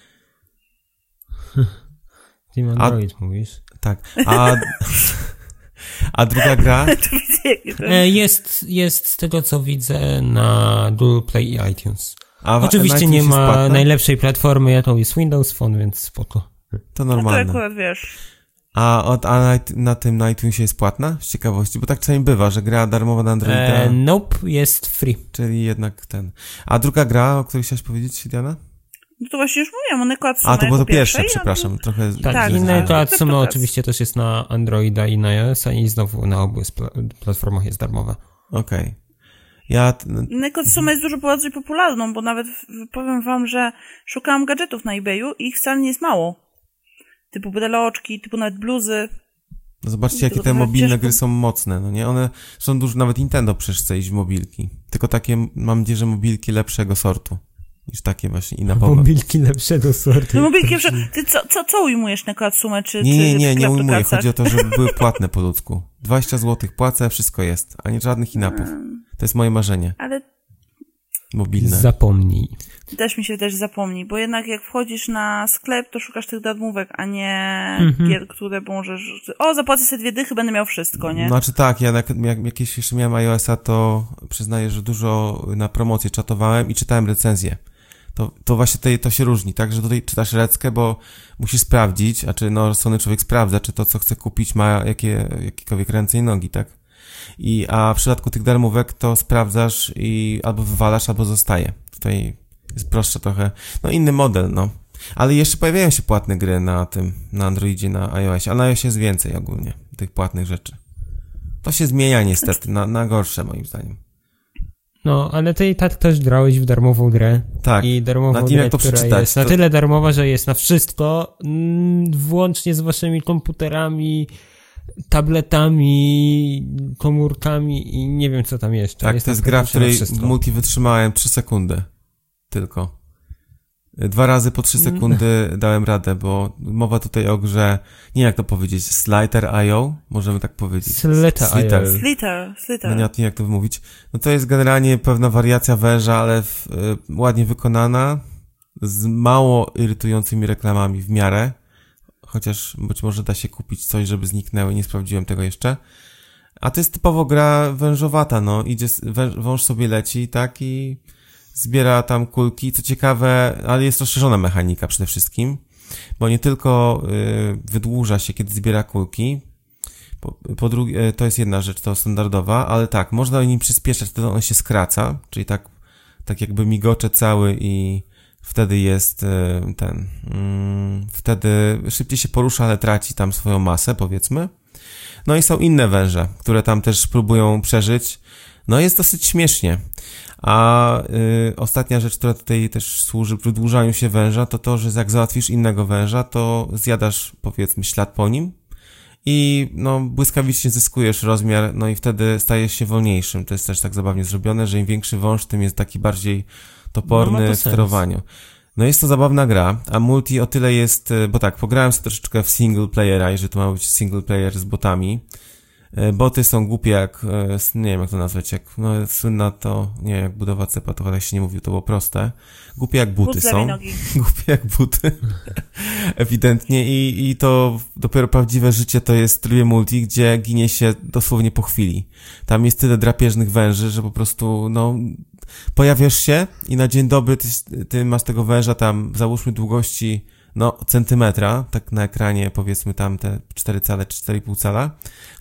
Team Android mówisz? Tak. A druga gra? To widzę, jakie to jest. Jest z tego, co widzę, na Google Play i iTunes. A Oczywiście nie ma najlepszej platformy, jaką jest Windows Phone, więc spoko. To normalne. No to akurat wiesz. A na iTunesie jest płatna? Z ciekawości, bo tak czasami bywa, że gra darmowa na Androida. Nope, jest free. Czyli jednak ten. A druga gra, o której chciałaś powiedzieć, Diana? No to właśnie już mówiłam o Neko Atsume. A, to było to pierwszej, pierwsze, przepraszam. Trochę Tak, i Neko Atsume oczywiście też jest na Androida i na iOS-a i znowu na obu platformach jest darmowa. Okej. Neko Atsume jest dużo bardziej popularną, bo nawet powiem wam, że szukałam gadżetów na eBayu i ich wcale nie jest mało. Typu breloczki, typu nawet bluzy. No zobaczcie, jakie te mobilne gry są mocne, no nie? One są dużo, nawet Nintendo przecież chce iść w mobilki. Tylko takie, mam nadzieję, że mobilki lepszego sortu. Niż takie właśnie i na pomoc. Mobilki lepszego sortu. No mobilki lepsze. Ty co ujmujesz Neko Atsume? Nie ujmuję. Chodzi o to, żeby były płatne po ludzku. 20 zł płacę, wszystko jest. A nie żadnych inapów. To jest moje marzenie. Ale mobilne. Zapomnij. Też mi się też zapomni, bo jednak jak wchodzisz na sklep, to szukasz tych darmówek, a nie gier, które możesz... zapłacę sobie 2 dychy, będę miał wszystko, nie? Znaczy tak, ja jak jakieś jeszcze miałem iOS-a, to przyznaję, że dużo na promocję czatowałem i czytałem recenzje. To właśnie to się różni, tak? Że tutaj czytasz reckę, bo musisz sprawdzić, rozsądny człowiek sprawdza, czy to, co chce kupić, ma jakiekolwiek ręce i nogi, tak? A w przypadku tych darmówek to sprawdzasz i albo wywalasz, albo zostaje. Tutaj jest prostsze trochę, inny model, Ale jeszcze pojawiają się płatne gry na Androidzie, na iOSie, a na iOSie jest więcej ogólnie tych płatnych rzeczy. To się zmienia niestety, na gorsze moim zdaniem. No, ale ty i tak też grałeś w darmową grę. Tak. I darmową grę, która jest na tyle darmowa, że jest na wszystko, włącznie z waszymi komputerami, tabletami, komórkami i nie wiem co tam jeszcze. Tak, to jest gra, w której w multi wytrzymałem 3 sekundy. Tylko. 2 razy po 3 sekundy dałem radę, bo mowa tutaj o grze, nie jak to powiedzieć, Slither.io, możemy tak powiedzieć. Slither. No nie jak to wymówić. No to jest generalnie pewna wariacja węża, ale ładnie wykonana, z mało irytującymi reklamami w miarę, chociaż być może da się kupić coś, żeby zniknęły, nie sprawdziłem tego jeszcze. A to jest typowo gra wężowata, idzie, wąż sobie leci, tak, i zbiera tam kulki. Co ciekawe, ale jest rozszerzona mechanika przede wszystkim, bo nie tylko wydłuża się, kiedy zbiera kulki. Po drugie, to jest jedna rzecz, to standardowa, ale tak, można nim przyspieszać, wtedy on się skraca, czyli tak jakby migocze cały i wtedy jest wtedy szybciej się porusza, ale traci tam swoją masę, powiedzmy. No i są inne węże, które tam też próbują przeżyć. No jest dosyć śmiesznie. A ostatnia rzecz, która tutaj też służy wydłużaniu się węża, to, że jak załatwisz innego węża, to zjadasz, powiedzmy, ślad po nim i błyskawicznie zyskujesz rozmiar, i wtedy stajesz się wolniejszym. To jest też tak zabawnie zrobione, że im większy wąż, tym jest taki bardziej toporny w sterowaniu. Jest to zabawna gra, a multi o tyle jest, bo tak, pograłem sobie troszeczkę w single playera, jeżeli to ma być single player z botami. Boty są głupie jak, nie wiem jak to nazwać, słynna to, nie jak budowa cepa, to chyba się nie mówił, to było proste. Głupie jak buty są. Głupie jak buty. Ewidentnie i to dopiero prawdziwe życie to jest w trybie multi, gdzie ginie się dosłownie po chwili. Tam jest tyle drapieżnych węży, że po prostu, pojawiasz się i na dzień dobry ty masz tego węża tam, załóżmy długości centymetra, tak na ekranie powiedzmy tam te 4 cale czy 4,5 cala,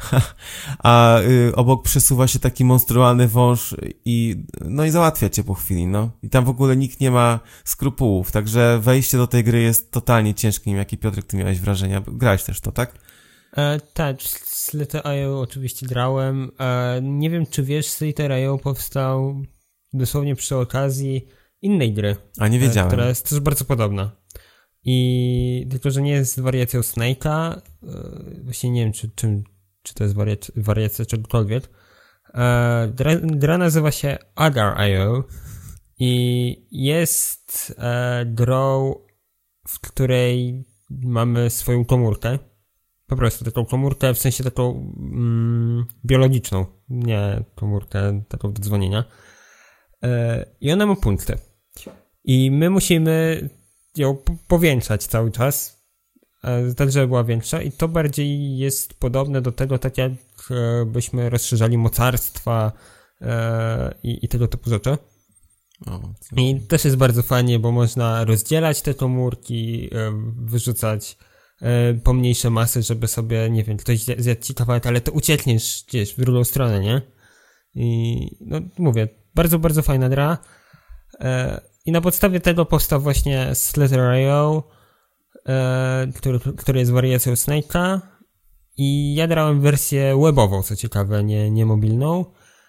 a obok przesuwa się taki monstrualny wąż i załatwia cię po chwili, I tam w ogóle nikt nie ma skrupułów, także wejście do tej gry jest totalnie ciężkie. Jaki, Piotrek, ty miałeś wrażenia? Grałeś też to, tak? Tak, Slither.io oczywiście grałem. Nie wiem, czy wiesz, Slither.io powstał dosłownie przy okazji innej gry. A nie wiedziałem. Która jest też bardzo podobna. Tylko, że nie jest wariacją Snake'a, właśnie nie wiem, czy to jest wariacja czegokolwiek. Gra nazywa się Agar.io i jest grą, w której mamy swoją komórkę. Po prostu taką komórkę, w sensie taką biologiczną, nie komórkę taką do dzwonienia. I ona ma punkty. I my musimy ją powiększać cały czas. tak żeby była większa i to bardziej jest podobne do tego, tak jak byśmy rozszerzali mocarstwa i tego typu rzeczy. I też jest bardzo fajnie, bo można rozdzielać te komórki, wyrzucać pomniejsze masy, żeby sobie, nie wiem, ktoś zjadł ci kawałek, ale to uciekniesz gdzieś w drugą stronę, nie? I no mówię, bardzo, bardzo fajna gra. I na podstawie tego powstał właśnie Slither.io, który jest wariacją Snake'a. I ja grałem wersję webową, co ciekawe, nie mobilną.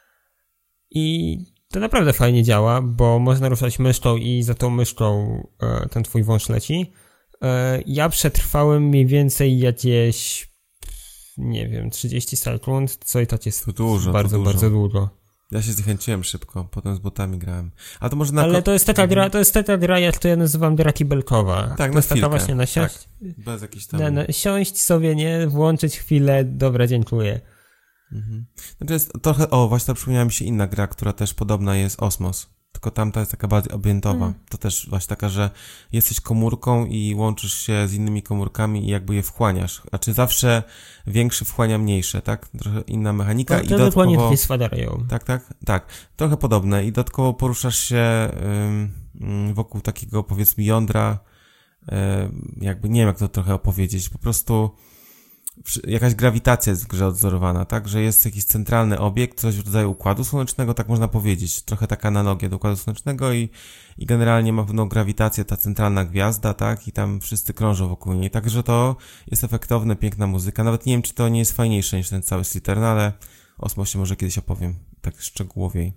I to naprawdę fajnie działa, bo można ruszać myszką i za tą myszką ten twój wąż leci. Ja przetrwałem mniej więcej jakieś, nie wiem, 30 sekund, co i tak jest to dużo, bardzo, bardzo długo. Ja się zachęciłem szybko, potem z botami grałem. A to może Ale to jest taka gra, jak to ja nazywam gra kibelkowa. Tak, to na jest taka chwilkę. właśnie na siąść. Tak, bez jakichś tam... siąść sobie, nie? Włączyć chwilę, dobra, dziękuję. Znaczy jest trochę, właśnie przypomniała mi się inna gra, która też podobna jest, Osmos. Tylko tamta jest taka bardziej objętowa. To też właśnie taka, że jesteś komórką i łączysz się z innymi komórkami i jakby je wchłaniasz. Znaczy zawsze większy wchłania mniejsze, tak? Trochę inna mechanika. No, i dodatkowo... Tak. Trochę podobne. I dodatkowo poruszasz się wokół takiego, powiedzmy, jądra. Jakby, nie wiem jak to trochę opowiedzieć. Po prostu jakaś grawitacja jest w grze odzorowana, tak? Że jest jakiś centralny obiekt, coś w rodzaju Układu Słonecznego, tak można powiedzieć. Trochę taka analogia do Układu Słonecznego i generalnie ma pewną grawitację ta centralna gwiazda, tak? I tam wszyscy krążą wokół niej. Także to jest efektowne, piękna muzyka. Nawet nie wiem, czy to nie jest fajniejsze niż ten cały Slither, no ale o Osmosie może kiedyś opowiem, tak szczegółowiej.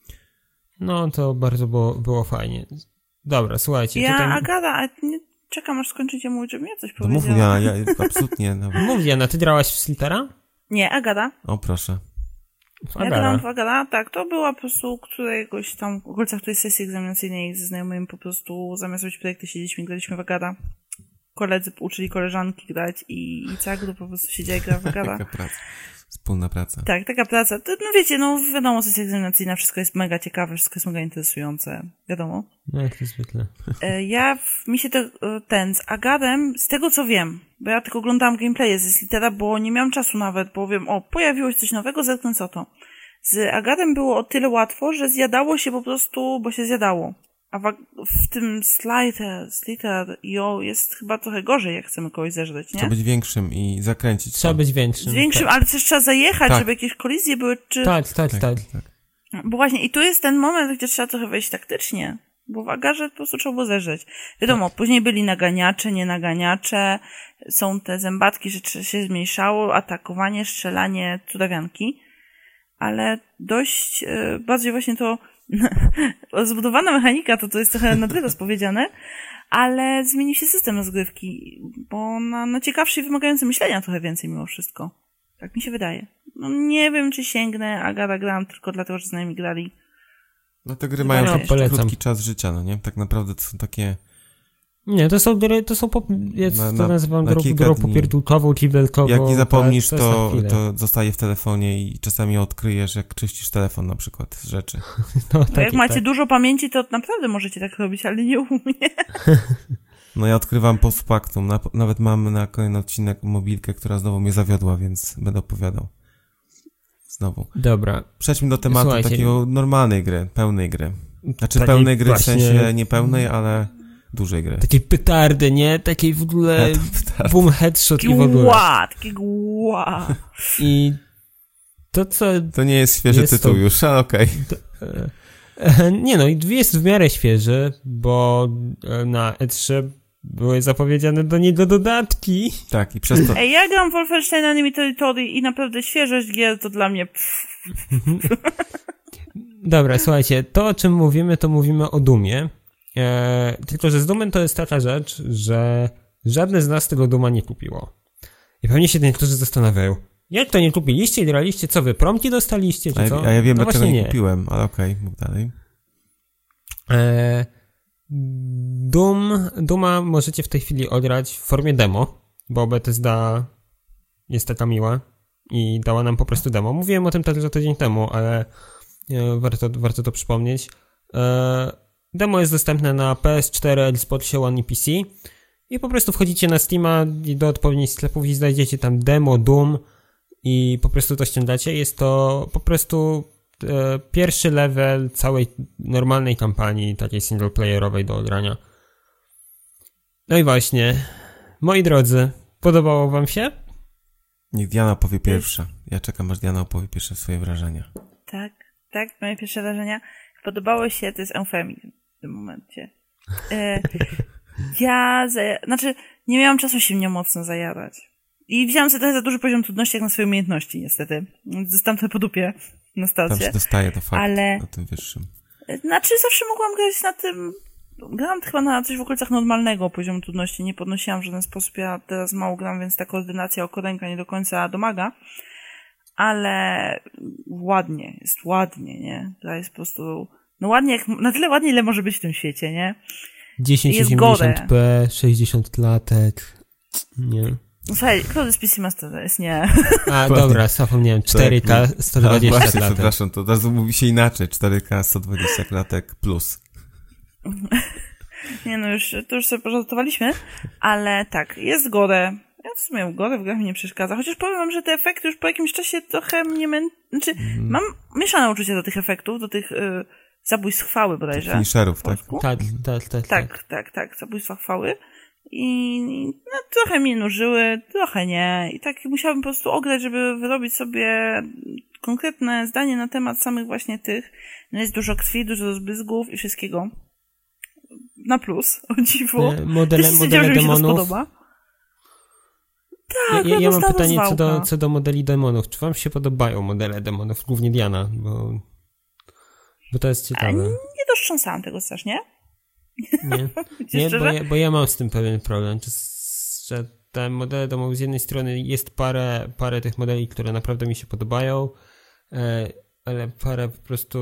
No, to bardzo było fajnie. Dobra, słuchajcie. Agata, czekam aż skończycie mówić, żebym ja coś powiedziała. No mów, ja absolutnie. Mów, Jana, ty grałaś w Slithera? Nie, Agata. O, proszę. Ja grałam w Agata, tak, to była po prostu któregoś tam, w okolicach którejś sesji egzaminacyjnej ze znajomymi po prostu zamiast robić projekty siedzieliśmy i graliśmy w Agata. Koledzy uczyli koleżanki grać i cała grupa po prostu siedziała i grała w Agata. Taka praca. Wspólna praca. Tak, taka praca. To, no wiecie, no wiadomo, sesja egzaminacyjna, wszystko jest mega ciekawe, wszystko jest mega interesujące. Wiadomo. No jak to zwykle. Mi się z Agatem, z tego co wiem, bo ja tylko oglądałam gameplaye ze Slithera, bo nie miałam czasu nawet, bo wiem, pojawiło się coś nowego, zerknę co to. Z Agatem było o tyle łatwo, że zjadało się po prostu, bo się zjadało. A w tym Slither jest chyba trochę gorzej, jak chcemy kogoś zeżreć, nie? Trzeba być większym i zakręcić. Trzeba być większym. Większym, tak. Ale też trzeba zajechać, tak. Żeby jakieś kolizje były, czy... Tak. Bo właśnie, i tu jest ten moment, gdzie trzeba trochę wejść taktycznie, bo w Agarze po prostu trzeba było zeżreć. Wiadomo, później byli naganiacze, nie naganiacze, są te zębatki, że się zmniejszało, atakowanie, strzelanie, cudawianki, ale dość, bardziej właśnie to zbudowana mechanika, to jest trochę nadwyraz powiedziane, ale zmienił się system rozgrywki, bo na ciekawszy i wymagający myślenia trochę więcej mimo wszystko. Tak mi się wydaje. No nie wiem, czy sięgnę, Agata grałam tylko dlatego, że z nami grali. No te gry mają krótki czas życia, no nie? Tak naprawdę to są takie... Nie, to nazywam grą popierdółkową, kibelkową. Jak nie zapomnisz, to zostaje w telefonie i czasami odkryjesz, jak czyścisz telefon na przykład z rzeczy. No, jak macie dużo pamięci, to naprawdę możecie tak robić, ale nie u mnie. No ja odkrywam post factum. Nawet mam na kolejny odcinek mobilkę, która znowu mnie zawiodła, więc będę opowiadał. Znowu. Dobra. Przejdźmy do tematu takiego normalnej gry, pełnej gry. Znaczy pełnej gry właśnie... w sensie nie pełnej, ale dużej gry. Takiej petardy, nie? Takiej w ogóle boom headshot i w ogóle. Takiego I to co... To nie jest świeży tytuł już, ale okej. Nie no, jest w miarę świeży, bo na E3 były zapowiedziane do niego dodatki. Tak, i przez to... Ja gram Wolfenstein Enemy Territory i naprawdę świeżość gier to dla mnie... Dobra, słuchajcie, to o czym mówimy, to mówimy o Doomie. Tylko, że z Doomem to jest taka rzecz, że żadne z nas tego Dooma nie kupiło. I pewnie się niektórzy zastanawiają, jak to nie kupiliście i graliście, co wy, promki dostaliście, czy co? A ja wiem, no dlaczego nie kupiłem, ale okej, mów dalej. Dooma możecie w tej chwili odgrać w formie demo, bo Bethesda jest taka miła i dała nam po prostu demo. Mówiłem o tym także tydzień temu, ale warto to przypomnieć. Demo jest dostępne na PS4, Xbox One i PC I po prostu wchodzicie na Steama i do odpowiednich sklepów i znajdziecie tam demo Doom i po prostu to ściągacie. Jest to po prostu pierwszy level całej normalnej kampanii, takiej singleplayerowej do grania. No i właśnie, moi drodzy, podobało wam się? Niech Diana opowie pierwsza. Ja czekam, aż Diana opowie pierwsze swoje wrażenia. Tak, moje pierwsze wrażenia. Podobało się, to jest eufemizm w tym momencie. Nie miałam czasu się mnie mocno zajarać. I wziąłam sobie trochę za duży poziom trudności jak na swoje umiejętności, niestety. Zostałam trochę po dupie na starcie. Tam się dostaje to fakt, ale na tym wyższym. Zawsze mogłam grać na tym... Grałam chyba na coś w okolicach normalnego poziomu trudności. Nie podnosiłam w żaden sposób. Ja teraz mało gram, więc ta koordynacja oko ręka nie do końca domaga. Ale jest ładnie, nie? To jest po prostu... na tyle ładnie, ile może być w tym świecie, nie? 1080p, 60 klatek. Nie. Słuchaj, Cloud PC Master jest nie. A, dobra, zapomniałem. 4K, 120 właśnie, klatek. Przepraszam, to od razu mówi się inaczej. 4K, 120 klatek plus. Nie no, to już sobie pożartowaliśmy, ale tak, jest godę. Ja w sumie godę w grach mi nie przeszkadza, chociaż powiem wam, że te efekty już po jakimś czasie trochę mnie mam mieszane uczucie do tych efektów, do tych zabójstw chwały bodajże. Finisherów, tak? Tak, zabójstwa chwały. I trochę mnie nużyły, trochę nie. I tak musiałabym po prostu ograć, żeby wyrobić sobie konkretne zdanie na temat samych właśnie tych. No jest dużo krwi, dużo rozbryzgów i wszystkiego. Na plus, o dziwo. Modele demonów. Tak, ja mam pytanie co do modeli demonów. Czy wam się podobają modele demonów? Głównie Diana, bo to jest ciekawe. Nie dostrząsałam tego strasznie. Nie, bo ja mam z tym pewien problem, że te modele demonów z jednej strony jest parę tych modeli, które naprawdę mi się podobają, ale parę po prostu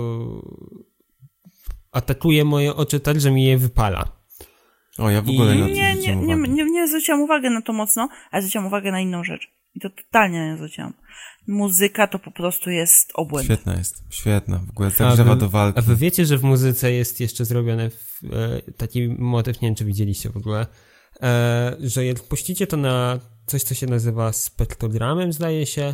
atakuje moje oczy tak, że mi je wypala. O, ja w ogóle nie zwróciłam uwagi na to mocno, ale zwróciłam uwagę na inną rzecz. I to totalnie nie zwróciłam. Muzyka to po prostu jest obłęd. Świetna. W ogóle zagrzewa do walki. A wy wiecie, że w muzyce jest jeszcze zrobiony taki motyw, nie wiem czy widzieliście w ogóle, że jak puścicie to na coś, co się nazywa spektogramem, zdaje się,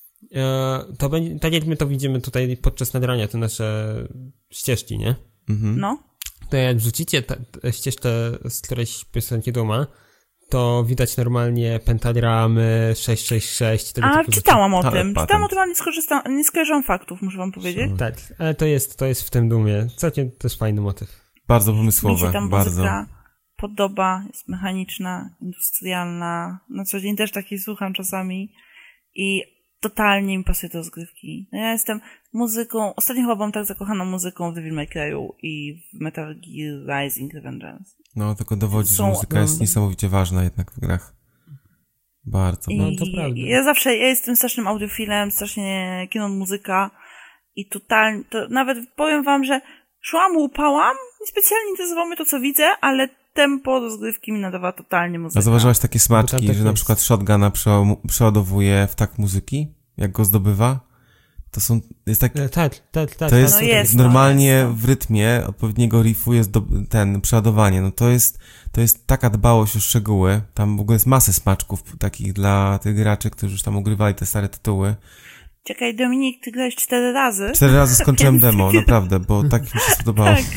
to będzie, tak jak my to widzimy tutaj podczas nagrania, te nasze ścieżki, nie? Mhm. No. To jak wrzucicie ścieżkę z którejś piosenki Duma, to widać normalnie pentagramy, 666. Czytałam o tym. Czytałam o tym, ale nie skojarzyłam faktów, muszę wam powiedzieć. Tak, ale to jest w tym Dumie. Całkiem też fajny motyw. Bardzo pomysłowe. Mi się tam bardzo. muzyka podoba, jest mechaniczna, industrialna. Na co dzień też takiej słucham czasami i totalnie mi pasuje do rozgrywki. No ja jestem ostatnio chyba byłam tak zakochana muzyką w Devil May Cry'u i w Metal Gear Rising: Revengeance. No, tylko dowodzi, że muzyka jest niesamowicie ważna jednak w grach. Bardzo. No, to prawda. Ja jestem strasznym audiofilem, strasznie kino muzyka i totalnie, to nawet powiem wam, że łupałam, specjalnie interesowało mnie to, co widzę, ale tempo rozgrywki mi nadawa totalnie muzyka. A zauważyłaś takie smaczki, że na przykład shotguna przeładowuje w tak muzyki, jak go zdobywa? Jest tak. Tak. To jest normalnie w rytmie odpowiedniego riffu jest przeładowanie. No to jest taka dbałość o szczegóły. Tam w ogóle jest masę smaczków takich dla tych graczy, którzy już tam ogrywali te stare tytuły. Czekaj, Dominik, ty grałeś 4 razy? 4 razy skończyłem demo, naprawdę, bo tak mi się spodobało. Tak.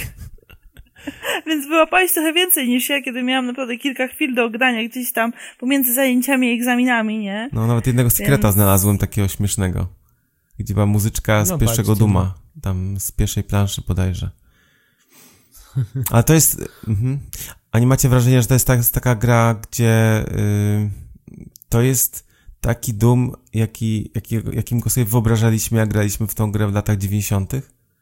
Więc wyłapałeś trochę więcej niż ja, kiedy miałam naprawdę kilka chwil do ogrania gdzieś tam pomiędzy zajęciami i egzaminami, nie? No, nawet jednego sekreta znalazłem takiego śmiesznego. Gdzie była muzyczka z pierwszego Duma. Tam z pierwszej planszy bodajże. Ale to jest... A nie macie wrażenia, że to jest taka gra, gdzie to jest taki Doom, jakim go sobie wyobrażaliśmy, jak graliśmy w tą grę w latach 90.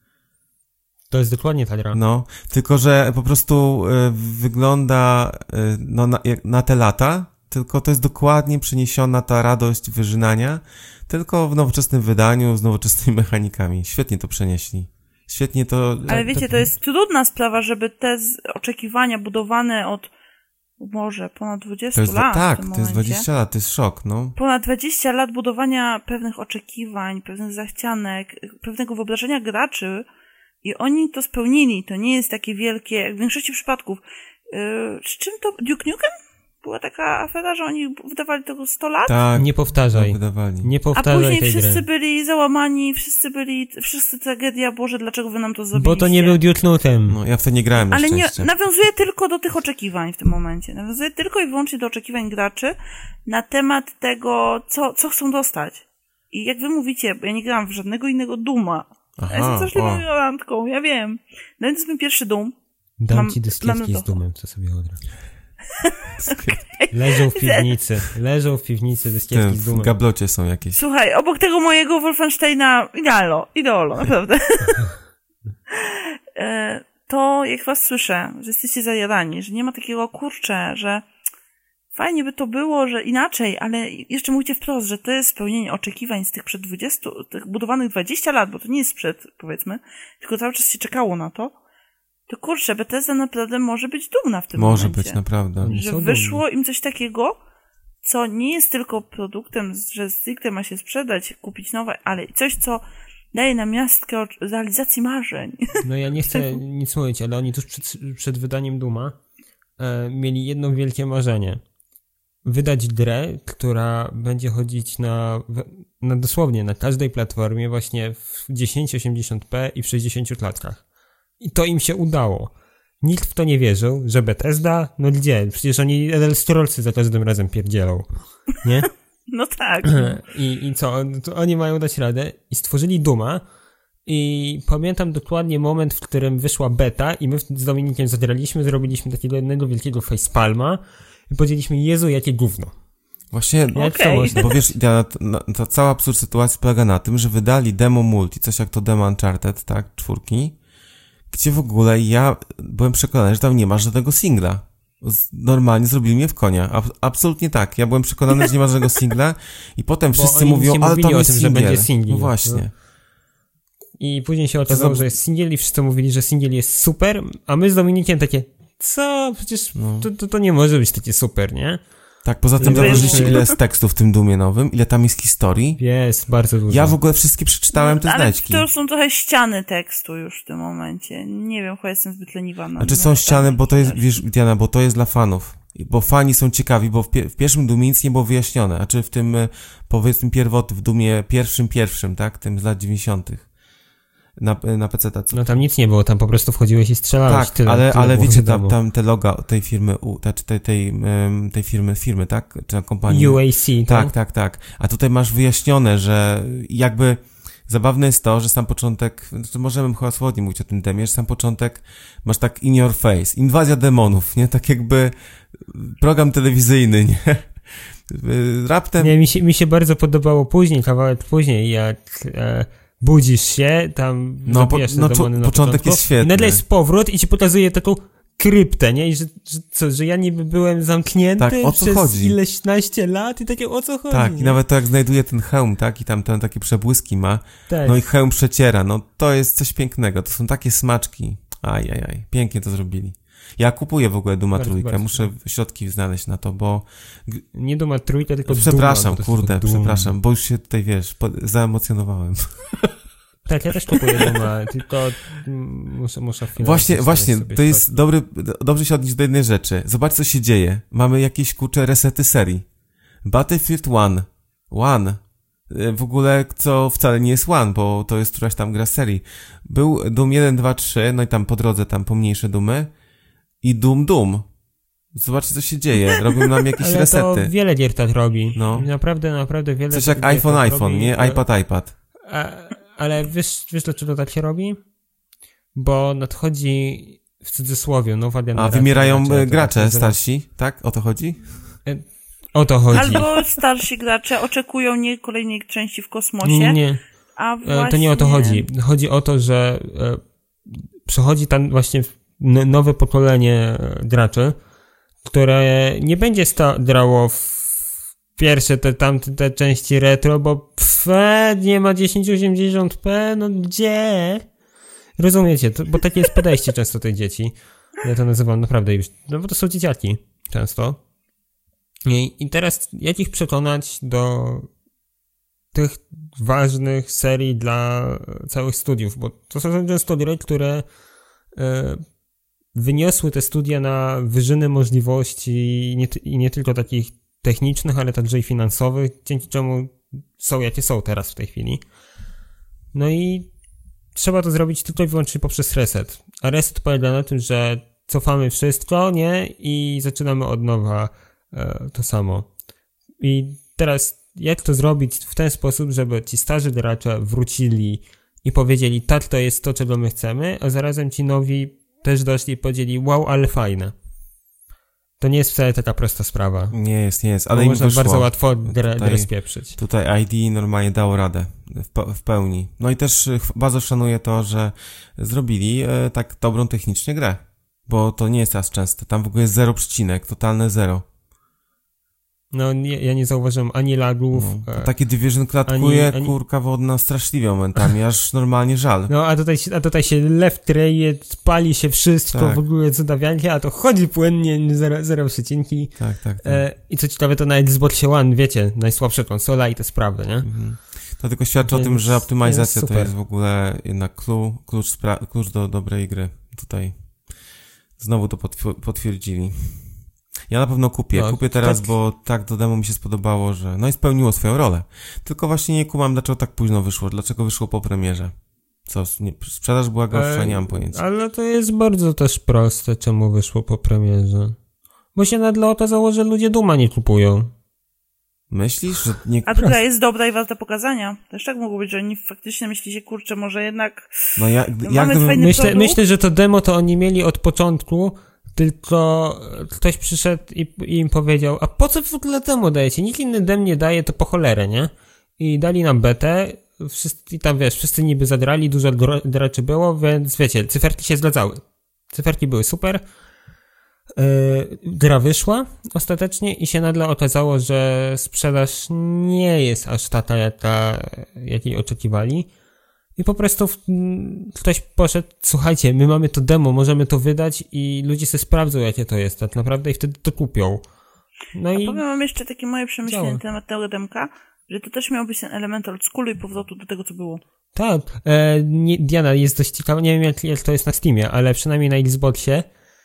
To jest dokładnie ta gra. No, tylko że po prostu wygląda na te lata, tylko to jest dokładnie przeniesiona ta radość wyżynania, tylko w nowoczesnym wydaniu, z nowoczesnymi mechanikami. Świetnie to przenieśli. Świetnie to... Ale wiecie, to jest trudna sprawa, żeby te oczekiwania budowane od może ponad 20 lat. Tak, to jest 20 lat, to jest szok, no. Ponad 20 lat budowania pewnych oczekiwań, pewnych zachcianek, pewnego wyobrażenia graczy i oni to spełnili. To nie jest takie wielkie, jak w większości przypadków. Z czym to? Duke Nukem? była taka afera, że oni wydawali tego 100 lat, Tak, Nie powtarzaj. wydawali. Nie a powtarzaj później tej wszyscy gry. byli załamani, wszyscy tragedia, Boże, dlaczego wy nam to zrobiliście? Bo to nie był Duke Nukem. No, ja w to nie grałem na Ale nie, szczęście. nawiązuje tylko do tych oczekiwań w tym momencie. Nawiązuje tylko i wyłącznie do oczekiwań graczy na temat tego, co chcą dostać. I jak wy mówicie, bo ja nie grałam w żadnego innego Duma. Aha, Ja jestem straszliwą o. ignorantką, ja wiem. No więc to jest mój pierwszy Doom. Dam ci dyskietki mamy z to. Dumem, co sobie odra. Leżą w piwnicy dyskietki z W Dumem. gablocie są jakieś. Słuchaj, obok tego mojego Wolfensteina ideolo, naprawdę. To jak was słyszę, że jesteście zajarani, że nie ma takiego kurczę, że fajnie by to było, że inaczej, ale jeszcze mówicie wprost, że to jest spełnienie oczekiwań z tych przed 20, tych budowanych 20 lat, bo to nie jest sprzed, powiedzmy, tylko cały czas się czekało na to, to kurczę, Bethesda naprawdę może być dumna w tym Może momencie. być, naprawdę. Że Są wyszło im coś takiego, co nie jest tylko produktem, że stricte ma się sprzedać, kupić nowe, ale coś, co daje namiastkę realizacji marzeń. No ja nie chcę nic mówić, ale oni tuż przed wydaniem Duma mieli jedno wielkie marzenie. Wydać grę, która będzie chodzić na dosłownie na każdej platformie właśnie w 1080p i w 60 klatkach. I to im się udało. Nikt w to nie wierzył, że Bethesda, no gdzie? Przecież oni Elder Scrollsy za każdym razem pierdzielą, nie? No tak. I co? To oni mają dać radę i stworzyli Duma i pamiętam dokładnie moment, w którym wyszła beta i my z Dominikiem zagraliśmy, zrobiliśmy takiego jednego wielkiego facepalma i powiedzieliśmy, Jezu, jakie gówno. Właśnie, Jak to Okej. można? bo wiesz, Diana, ta cała absurd sytuacji polega na tym, że wydali demo multi, coś jak to demo Uncharted, tak, 4, gdzie w ogóle ja byłem przekonany, że tam nie ma żadnego singla. Normalnie zrobili mnie w konia. Absolutnie tak. Ja byłem przekonany, że nie ma żadnego singla i potem wszyscy oni mówią, nie ale mówili tam o jest tym, że singiel. będzie singiel. No właśnie. I później się okazało, że jest singiel i wszyscy mówili, że singiel jest super, a my z Dominikiem takie, co? Przecież to nie może być takie super, nie? Tak, poza tym Jakby- zauważyliście, ile jest tekstów w tym Dumie nowym, ile tam jest historii. Jest, bardzo dużo. Ja w ogóle wszystkie przeczytałem te Ale znaczki. to są trochę ściany tekstu już w tym momencie. Nie wiem, chyba jestem zbyt leniwa na Znaczy na są ściany, bo to jest, czytać. wiesz, Diana, bo to jest dla fanów. Bo fani są ciekawi, bo w pierwszym Dumie nic nie było wyjaśnione. Znaczy w tym, powiedzmy, pierwotnym, w Dumie pierwszym, tak? Tym z lat 90. Na PC tacy. No tam nic nie było, tam po prostu wchodziłeś i strzelałeś. Tak, tyle ale było wiecie, wiadomo. tam te loga tej firmy, tej firmy, tak? Czy na kompanii. UAC, Tak. A tutaj masz wyjaśnione, że jakby zabawne jest to, że sam początek, znaczy możemy chyba słownie mówić o tym demie, że sam początek masz tak in your face, inwazja demonów, nie? Tak jakby program telewizyjny, nie? Raptem... Nie, mi się bardzo podobało później, kawałek później, jak budzisz się, tam zabijasz te demony na początek jest świetny. I nagle jest powrót i ci pokazuje taką kryptę, nie? I że ja niby byłem zamknięty Tak, o co przez chodzi? ileś naście lat i takie o co chodzi? Tak, nie? i nawet to jak znajduje ten hełm, tak? I tam ten takie przebłyski ma. Tak. No i hełm przeciera. No to jest coś pięknego. To są takie smaczki. Ajajaj. Pięknie to zrobili. Ja kupuję w ogóle Duma Bardzo, trójkę. bardzo. Muszę środki znaleźć na to, bo... Nie Duma trójkę, tylko Przepraszam, Duma, bo to jest Doom. przepraszam, bo już się tutaj, wiesz, zaemocjonowałem. Tak, ja też kupuję Duma, tylko muszę chwilę... Właśnie, sobie to jest środki. dobrze się odnieść do jednej rzeczy. Zobacz, co się dzieje. Mamy jakieś, resety serii. Battlefield 1. W ogóle, co wcale nie jest One, bo to jest któraś tam gra z serii. Był Doom 1, 2, 3, no i tam po drodze tam pomniejsze Doomy. I Doom. Zobaczcie, co się dzieje. Robią nam jakieś Ale resety. to wiele gier tak robi. No. Naprawdę wiele... Coś jak gier tak iPhone, robi. nie? iPad. Ale wiesz dlaczego tak się robi? Bo nadchodzi w cudzysłowie nowa generacja. Wymierają to gracze tak starsi, tak? O to chodzi? O to chodzi. Albo starsi gracze oczekują nie kolejnej części w kosmosie, Nie. a właśnie... To nie o to chodzi. Chodzi o to, że przychodzi tam właśnie nowe pokolenie graczy, które nie będzie grało w pierwsze te części retro, bo nie ma 1080p, no gdzie? Rozumiecie? Bo takie jest podejście często tych dzieci. Ja to nazywam naprawdę już, no bo to są dzieciaki często. I teraz jak ich przekonać do tych ważnych serii dla całych studiów, bo to są często gry, które wyniosły te studia na wyżyny możliwości i nie tylko takich technicznych, ale także i finansowych, dzięki czemu są jakie są teraz w tej chwili. No i trzeba to zrobić tylko i wyłącznie poprzez reset. A reset polega na tym, że cofamy wszystko, nie? I zaczynamy od nowa to samo. I teraz jak to zrobić w ten sposób, żeby ci starzy gracze wrócili i powiedzieli, tak, to jest to, czego my chcemy, a zarazem ci nowi też doszli i powiedzieli, wow, ale fajne. To nie jest wcale taka prosta sprawa. Nie jest, ale im można wyszło. bardzo łatwo grę spieprzyć. Tutaj ID normalnie dało radę w pełni. No i też bardzo szanuję to, że zrobili tak dobrą technicznie grę. Bo to nie jest teraz częste. Tam w ogóle jest 0 przecinek, totalne 0. No ja nie zauważyłem ani lagów. No, takie Division klatkuje, kurka wodna, straszliwie momentami, aż normalnie żal. No a tutaj się left rate, pali się wszystko, tak. W ogóle cudawianki, a to chodzi płynnie, 0 przecinki. Tak. I co ciekawe, to na Xboxie One, wiecie, najsłabsza konsola i to jest prawda, nie? Mhm. To tylko świadczy o tym, że optymalizacja to jest w ogóle jednak klucz do dobrej gry. Tutaj znowu to potwierdzili. Ja na pewno kupię teraz, bo tak do demo mi się spodobało, że no i spełniło swoją rolę. Tylko właśnie nie kumam, dlaczego tak późno wyszło, dlaczego wyszło po premierze. Sprzedaż była gorsza, nie mam pojęcia. Ale to jest bardzo też proste, czemu wyszło po premierze. Bo się na dla okazało, że ludzie Duma nie kupują. Myślisz, że nie... A druga jest dobra i warta pokazania. Też tak mogło być, że oni faktycznie myślicie, kurczę, może jednak myślę, że to demo to oni mieli od początku, tylko ktoś przyszedł i im powiedział, a po co w ogóle demo dajecie? Nikt inny dem nie daje, to po cholerę, nie? I dali nam betę, wszyscy niby zadrali, dużo graczy było, więc wiecie, cyferki się zgadzały. Cyferki były super. Gra wyszła ostatecznie i się nagle okazało, że sprzedaż nie jest aż taka, jakiej oczekiwali. I po prostu ktoś poszedł, słuchajcie, my mamy to demo, możemy to wydać i ludzie sobie sprawdzą, jakie to jest tak naprawdę i wtedy to kupią. No i powiem wam jeszcze takie moje przemyślenie na temat tego demka, że to też miał być ten element oldschoolu i powrotu do tego, co było. Tak, Diana, jest dość ciekawa, nie wiem jak to jest na Steamie, ale przynajmniej na Xboxie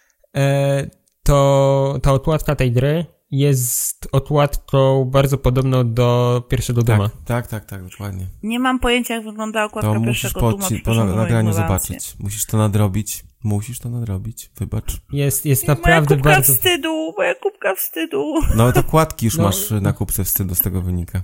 to ta okładka tej gry jest okładką bardzo podobną do pierwszego Duma. Tak, dokładnie. Nie mam pojęcia, jak wygląda okładka pierwszego Duma. Po nagraniu zobaczyć. Musisz to nadrobić. Wybacz. Jest naprawdę bardzo... Moja kubka wstydu. No to okładki już masz na kubce wstydu, z tego wynika.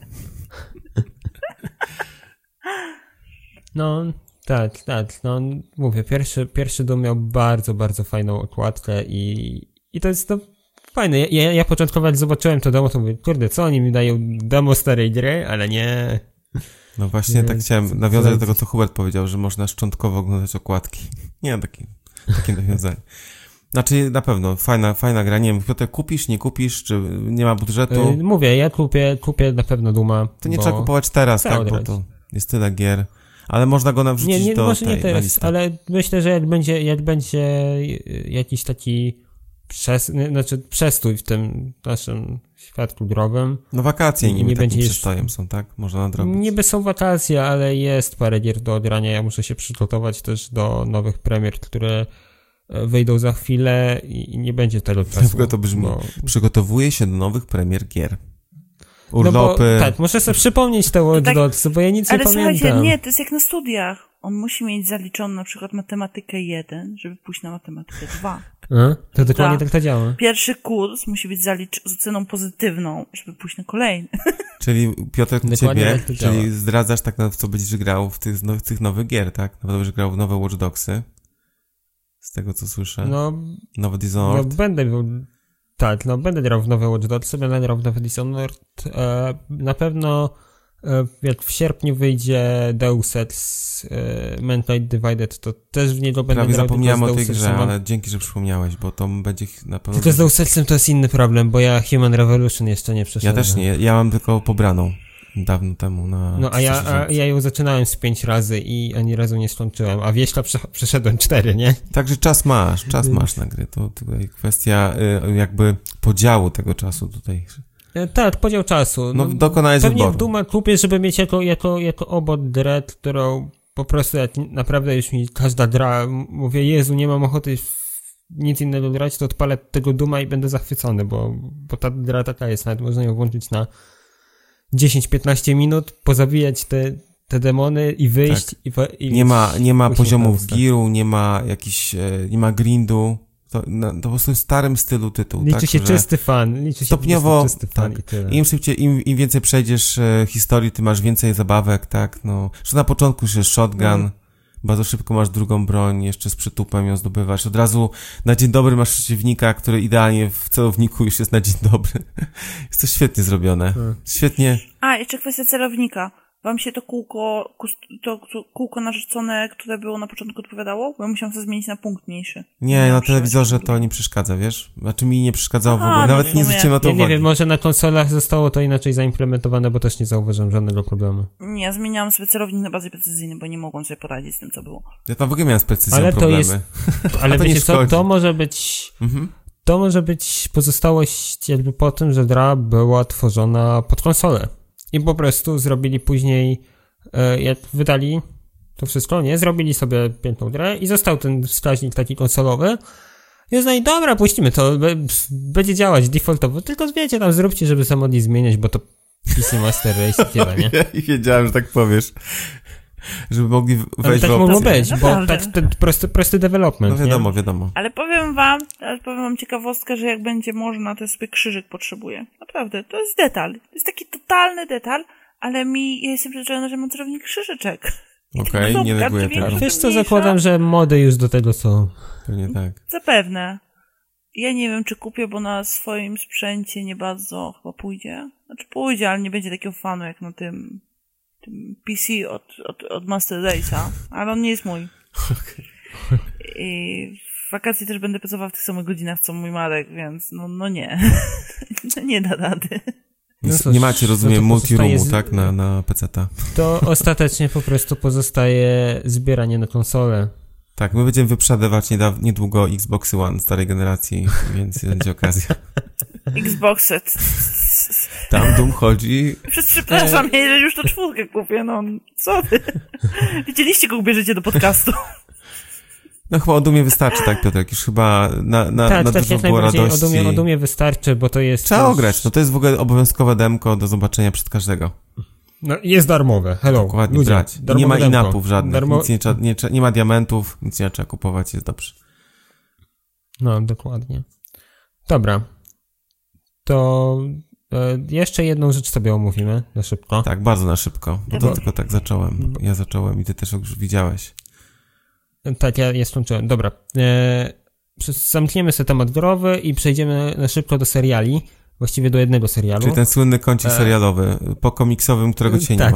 No, tak. No, mówię, pierwszy Doom miał bardzo, bardzo fajną okładkę i to jest to fajne. Ja początkowo jak zobaczyłem to demo, to mówię, kurde, co oni mi dają demo starej gry, ale nie. No właśnie, tak chciałem nawiązać do tego, co Hubert powiedział, że można szczątkowo oglądać okładki. Nie mam takie nawiązanie. Znaczy, na pewno, fajna gra. Nie wiem, Piotr, kupisz, nie kupisz, czy nie ma budżetu? Mówię, ja kupię na pewno Duma. To nie trzeba kupować teraz, tak, bo to jest tyle gier. Ale można go nawrzucić do może tej, nie teraz, ale myślę, że jak będzie jakiś taki przestój w tym naszym świadku growym. No wakacje nie będzie przestojem są, tak? Można nadrobić. Niby są wakacje, ale jest parę gier do odgrania. Ja muszę się przygotować też do nowych premier, które wyjdą za chwilę i nie będzie tego czasu. W ogóle to brzmi. Przygotowuję się do nowych premier gier. Urlopy. Tak, muszę sobie przypomnieć te Watch Dogs, bo ja nic nie pamiętam. Ale słuchajcie, nie, to jest jak na studiach. On musi mieć zaliczoną na przykład matematykę 1, żeby pójść na matematykę 2. To dokładnie tak to działa. Pierwszy kurs musi być z oceną pozytywną, żeby pójść na kolejny. Czyli Piotr, ciebie, czyli zdradzasz tak, w co będziesz grał w tych nowych gier, tak? Nawet będziesz grał w nowe Watch Dogsy. Z tego, co słyszę. Nowe Dishonored. No będę grał w nowe Watch Dogsy, będę grał w nowe Dishonored. Na pewno jak w sierpniu wyjdzie Deus Ex Mankind Divided, to też w niego będę grał. Zapomniałem o tej grze, ale dzięki, że przypomniałeś, bo to będzie na pewno... Tylko z Deus Exem to jest inny problem, bo ja Human Revolution jeszcze nie przeszedłem. Ja też nie, ja mam tylko pobraną dawno temu na... No a ja ją zaczynałem z 5 razy i ani razu nie skończyłem, a wieśla przeszedłem 4, nie? Także czas masz na gry, to tutaj kwestia jakby podziału tego czasu tutaj. Tak, podział czasu. No dokonałeś wyboru. Pewnie w Duma kupię, żeby mieć jako obok grę, którą po prostu jak naprawdę już mi każda gra, mówię, Jezu, nie mam ochoty nic innego grać, to odpalę tego Duma i będę zachwycony, bo ta gra taka jest, nawet można ją włączyć na 10-15 minut, pozabijać te demony i wyjść i nie ma poziomów tak. giru, nie ma nie ma grindu. To po prostu w starym stylu tytuł. Liczy tak, się czysty fan. Liczy się stopniowo, czysty fan tak. i tyle. Im szybciej, im więcej przejdziesz historii, tym masz więcej zabawek, tak, no. Że na początku już jest shotgun, bardzo szybko masz drugą broń, jeszcze z przytupem ją zdobywasz. Od razu na dzień dobry masz przeciwnika, który idealnie w celowniku już jest na dzień dobry. Jest to świetnie zrobione. Świetnie. A, jeszcze kwestia celownika. Wam się to kółko narzucone, które było na początku, odpowiadało? Bo ja musiałam to zmienić na punkt mniejszy. Nie, na telewizorze to nie przeszkadza, wiesz? Znaczy mi nie przeszkadzało w ogóle. Nawet nie zwróciłem na to uwagi. Nie wiem, może na konsolach zostało to inaczej zaimplementowane, bo też nie zauważyłem żadnego problemu. Nie, ja zmieniałam sobie celownik na bardziej precyzyjny, bo nie mogłem sobie poradzić z tym, co było. Ja tam w ogóle miałem z precyzją ale problemy. To jest, ale to wiecie co, to może być... To może być pozostałość jakby po tym, że gra była tworzona pod konsolę. I po prostu zrobili później, jak wydali to wszystko, nie? Zrobili sobie piękną grę i został ten wskaźnik taki konsolowy. I no i dobra, puścimy to, będzie działać defaultowo, tylko wiecie, tam zróbcie, żeby sobie mogli zmieniać, bo to PC Master Race i tyle, nie? I wiedziałem, że tak powiesz. Żeby mogli wejść tak w mogło opcję. być, bo tak ten prosty development, no wiadomo. Ale powiem wam ciekawostkę, że jak będzie można, to sobie krzyżyk potrzebuję. Naprawdę, to jest detal. To jest taki totalny detal, ale ja jestem przyzwyczajona, że mam celownik krzyżyczek. Okej, nie neguję tego. Wiesz co, zakładam, że mody już do tego są. Pewnie tak. Zapewne. Ja nie wiem, czy kupię, bo na swoim sprzęcie nie bardzo chyba pójdzie. Znaczy pójdzie, ale nie będzie takiego fanu jak na tym PC od Master Race'a, ale on nie jest mój. I w wakacje też będę pracowała w tych samych godzinach, co mój Marek, więc no nie. Nie da rady. Nie macie, rozumiem, multi-roomu, tak, na PC-ta. To ostatecznie po prostu pozostaje zbieranie na konsolę. Tak, my będziemy wyprzedawać niedługo Xboxy One starej generacji, więc będzie okazja. Xboxy. Tam Doom chodzi. Przepraszam, ja już to 4 kupię, no co ty? Widzieliście, kogo bierzecie do podcastu? No chyba o Doomie wystarczy, tak, Piotrek, już chyba na dużo było radości. O Doomie wystarczy, bo to jest... Trzeba ograć, no to jest w ogóle obowiązkowe demko do zobaczenia przed każdego. No jest darmowe, hello. Dokładnie, ludzie, brać. Nie ma in-upów żadnych, nie ma diamentów, nic nie trzeba kupować, jest dobrze. No, dokładnie. Dobra. To jeszcze jedną rzecz sobie omówimy na szybko. Tak, bardzo na szybko, bo to tylko tak zacząłem. Ja zacząłem i ty też już widziałeś. Tak, ja skończyłem. Dobra. Zamkniemy sobie temat growy i przejdziemy na szybko do seriali. Właściwie do jednego serialu. Czyli ten słynny kącik serialowy, po komiksowym, którego dzisiaj nie ma.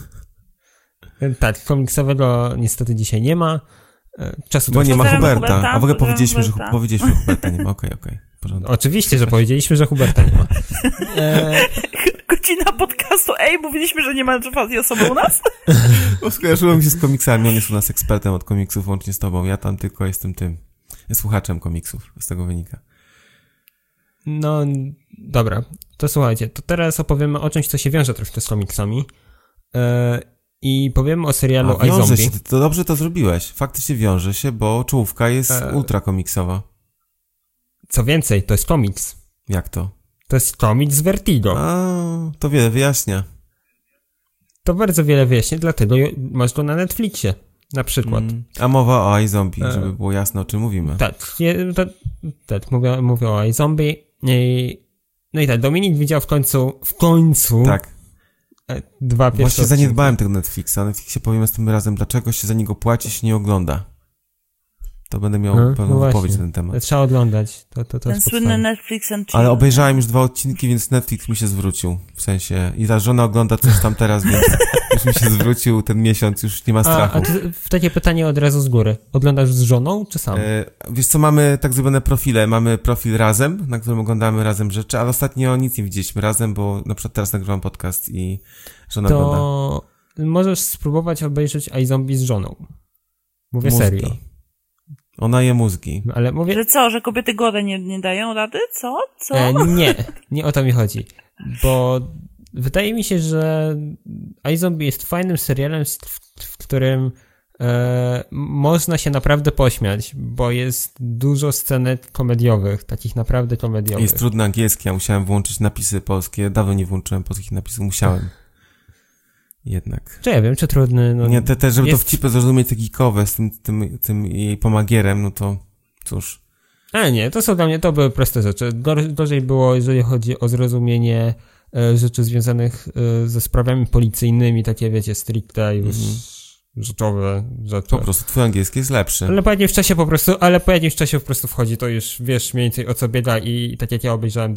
Tak, komiksowego niestety dzisiaj nie ma. Bo nie ma Huberta. A w ogóle powiedzieliśmy, że Huberta nie ma. Okej. Oczywiście, że powiedzieliśmy, że Huberta nie ma. Godzina podcastu. Mówiliśmy, że nie ma czwartej osoby u nas? Bo skojarzyło mi się z komiksami. On jest u nas ekspertem od komiksów, łącznie z tobą. Ja tam tylko jestem słuchaczem komiksów. Z tego wynika. No, dobra. To słuchajcie, to teraz opowiemy o czymś, co się wiąże troszkę z komiksami. I powiemy o serialu iZombie. To dobrze to zrobiłeś. Faktycznie wiąże się, bo czołówka jest ultra komiksowa. Co więcej, to jest komiks. Jak to? To jest komiks z Vertigo. To wiele wyjaśnia. To bardzo wiele wyjaśnia, dlatego masz go na Netflixie, na przykład. A mowa o iZombie, żeby było jasne, o czym mówimy. Tak, mówię o iZombie. No i tak, Dominik widział w końcu tak. 2 pierwsze Właśnie zaniedbałem tego Netflixa. Na Netflixie powiemy z tym razem, dlaczego się za niego płaci, się nie ogląda. To będę miał pewną wypowiedź na ten temat. Trzeba oglądać. Ten słynny Netflix and chill. Ale obejrzałem już 2 odcinki, więc Netflix mi się zwrócił. W sensie, i ta żona ogląda coś tam teraz, więc już mi się zwrócił ten miesiąc, już nie ma strachu. A takie pytanie od razu z góry. Oglądasz z żoną, czy sam? Wiesz co, mamy tak zrobione profile. Mamy profil razem, na którym oglądamy razem rzeczy, ale ostatnio nic nie widzieliśmy razem, bo na przykład teraz nagrywam podcast i żona ogląda. To możesz spróbować obejrzeć iZombie z żoną. Mówię serio. Ona je mózgi. Ale mówię... Że co, że kobiety gode nie dają rady? Co? Nie o to mi chodzi. Bo wydaje mi się, że iZombie jest fajnym serialem, w którym można się naprawdę pośmiać, bo jest dużo scenek komediowych, takich naprawdę komediowych. Jest trudny angielski, ja musiałem włączyć napisy polskie. Dawno nie włączyłem polskich napisów, musiałem. Jednak. Czy ja wiem, czy trudny? No, nie, żeby jest... to wcipę zrozumieć te geekowe z tym jej pomagierem, no to cóż. Ale nie, to są dla mnie, to były proste rzeczy. Gorzej było, jeżeli chodzi o zrozumienie rzeczy związanych ze sprawami policyjnymi, takie wiecie, stricte już rzeczowe rzeczy. Po prostu twój angielski jest lepszy. Ale po jakimś czasie po prostu wchodzi, to już wiesz mniej więcej o co biega i tak jak ja obejrzałem